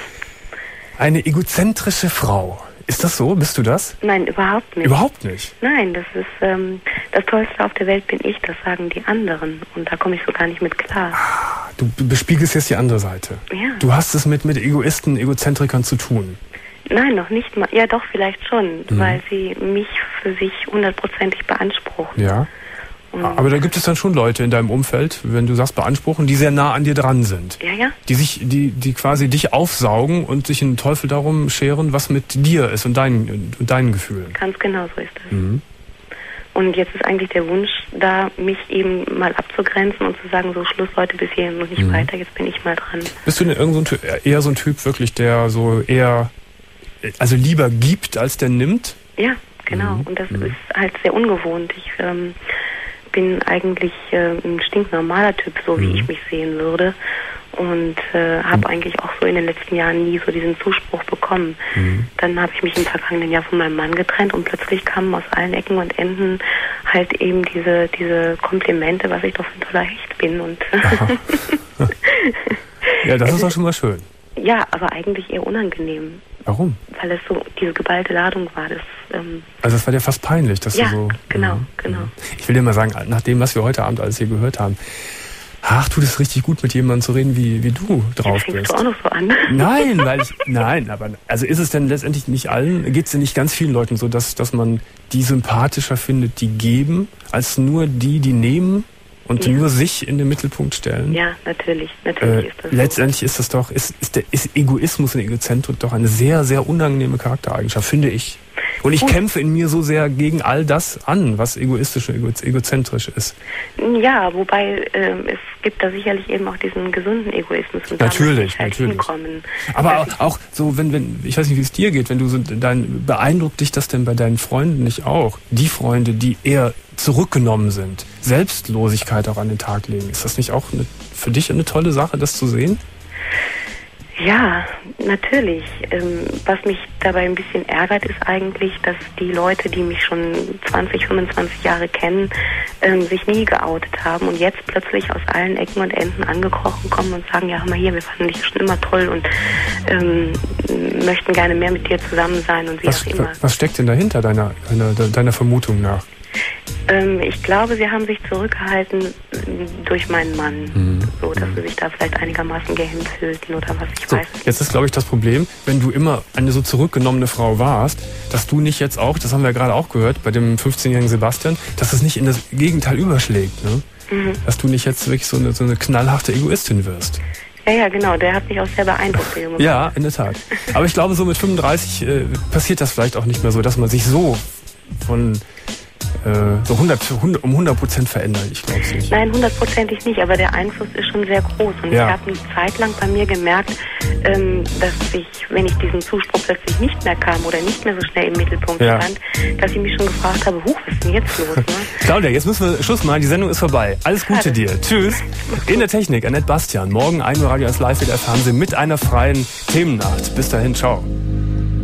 Eine egozentrische Frau. Ist das so? Bist du das? Nein, überhaupt nicht. Überhaupt nicht? Nein, das ist ähm, das Tollste auf der Welt bin ich, das sagen die anderen. Und da komme ich so gar nicht mit klar. Du bespiegelst jetzt die andere Seite. Ja. Du hast es mit, mit Egoisten, Egozentrikern zu tun. Nein, noch nicht mal. Ja, doch, vielleicht schon, Mhm. weil sie mich für sich hundertprozentig beanspruchen. Ja. Und Aber da gibt es dann schon Leute in deinem Umfeld, wenn du sagst beanspruchen, die sehr nah an dir dran sind. Ja, ja. Die sich, die, die quasi dich aufsaugen und sich einen Teufel darum scheren, was mit dir ist und deinen, und deinen Gefühlen. Ganz genau so ist es. Mhm. Und jetzt ist eigentlich der Wunsch da, mich eben mal abzugrenzen und zu sagen, so Schluss heute bis hierhin und nicht Mhm. weiter, jetzt bin ich mal dran. Bist du denn irgend so ein Typ, eher so ein Typ wirklich, der so eher, also lieber gibt, als der nimmt? Ja, genau. Mhm. Und das ist halt sehr ungewohnt. Ich ähm, bin eigentlich äh, ein stinknormaler Typ, so wie Mhm. ich mich sehen würde. Und äh, habe eigentlich auch so in den letzten Jahren nie so diesen Zuspruch bekommen. Mhm. Dann habe ich mich im vergangenen Jahr von meinem Mann getrennt und plötzlich kamen aus allen Ecken und Enden halt eben diese diese Komplimente, was ich doch für ein toller Hecht bin. Und Ja, das ist doch schon mal schön. ja, aber eigentlich eher unangenehm, Warum? weil es so diese geballte Ladung war. Das ähm, Also es war dir fast peinlich, dass ja, du so... genau, Mhm. genau. Ich will dir mal sagen, nach dem, was wir heute Abend alles hier gehört haben, ach, tut es richtig gut, mit jemandem zu reden, wie, wie du drauf Fängst bist. du auch noch so an? Nein, weil ich, nein, aber also ist es denn letztendlich nicht allen, geht es denn nicht ganz vielen Leuten so, dass, dass man die sympathischer findet, die geben, als nur die, die nehmen und Ja. nur sich in den Mittelpunkt stellen? Ja, natürlich, natürlich Äh, ist das so. letztendlich ist das doch, ist, ist der ist Egoismus und Egozentrik doch eine sehr, sehr unangenehme Charaktereigenschaft, finde ich. Und ich Gut. kämpfe in mir so sehr gegen all das an, was egoistisch und ego egozzentrisch ist. Ja, wobei ähm, es gibt da sicherlich eben auch diesen gesunden Egoismus und da Natürlich, muss ich halt natürlich. hinkommen. Aber auch, auch so, wenn, wenn, ich weiß nicht, wie es dir geht, wenn du so dein, beeindruckt dich das denn bei deinen Freunden nicht auch? Die Freunde, die eher zurückgenommen sind, Selbstlosigkeit auch an den Tag legen. Ist das nicht auch eine, für dich eine tolle Sache, das zu sehen? Ja, natürlich. Ähm, was mich dabei ein bisschen ärgert, ist eigentlich, dass die Leute, die mich schon zwanzig, fünfundzwanzig Jahre kennen, ähm, sich nie geoutet haben und jetzt plötzlich aus allen Ecken und Enden angekrochen kommen und sagen, ja, hör mal hier, wir fanden dich schon immer toll und ähm, möchten gerne mehr mit dir zusammen sein und wie Was, auch immer. was steckt denn dahinter, deiner, deiner, deiner Vermutung nach? Ähm, ich glaube, sie haben sich zurückgehalten äh, durch meinen Mann, Mhm. so dass sie sich da vielleicht einigermaßen gehemmt fühlten oder was ich So, weiß. jetzt ist, glaube ich, das Problem, wenn du immer eine so zurückgenommene Frau warst, dass du nicht jetzt auch, das haben wir ja gerade auch gehört, bei dem fünfzehnjährigen Sebastian, dass es nicht in das Gegenteil überschlägt, ne? Mhm. Dass du nicht jetzt wirklich so eine, so eine knallharte Egoistin wirst. Ja, ja, genau, der hat mich auch sehr beeindruckt, der junge Mann. Ja, in der Tat. Aber ich glaube, so mit fünfunddreißig äh, passiert das vielleicht auch nicht mehr so, dass man sich so von äh, so hundert, hundert, um hundert Prozent verändern. Ich glaube es nicht. Nein, hundertprozentig nicht, aber der Einfluss ist schon sehr groß. Und ja. ich habe eine Zeit lang bei mir gemerkt, ähm, dass ich, wenn ich diesen Zuspruch plötzlich nicht mehr kam oder nicht mehr so schnell im Mittelpunkt ja. stand, dass ich mich schon gefragt habe, huch, was ist denn jetzt los? Ne? Claudia, jetzt müssen wir Schluss machen, die Sendung ist vorbei. Alles Gute dir. Tschüss. In der Technik, Annette Bastian. Morgen ein Uhr Radio als Live-W D R Fernsehen mit einer freien Themennacht. Bis dahin, ciao.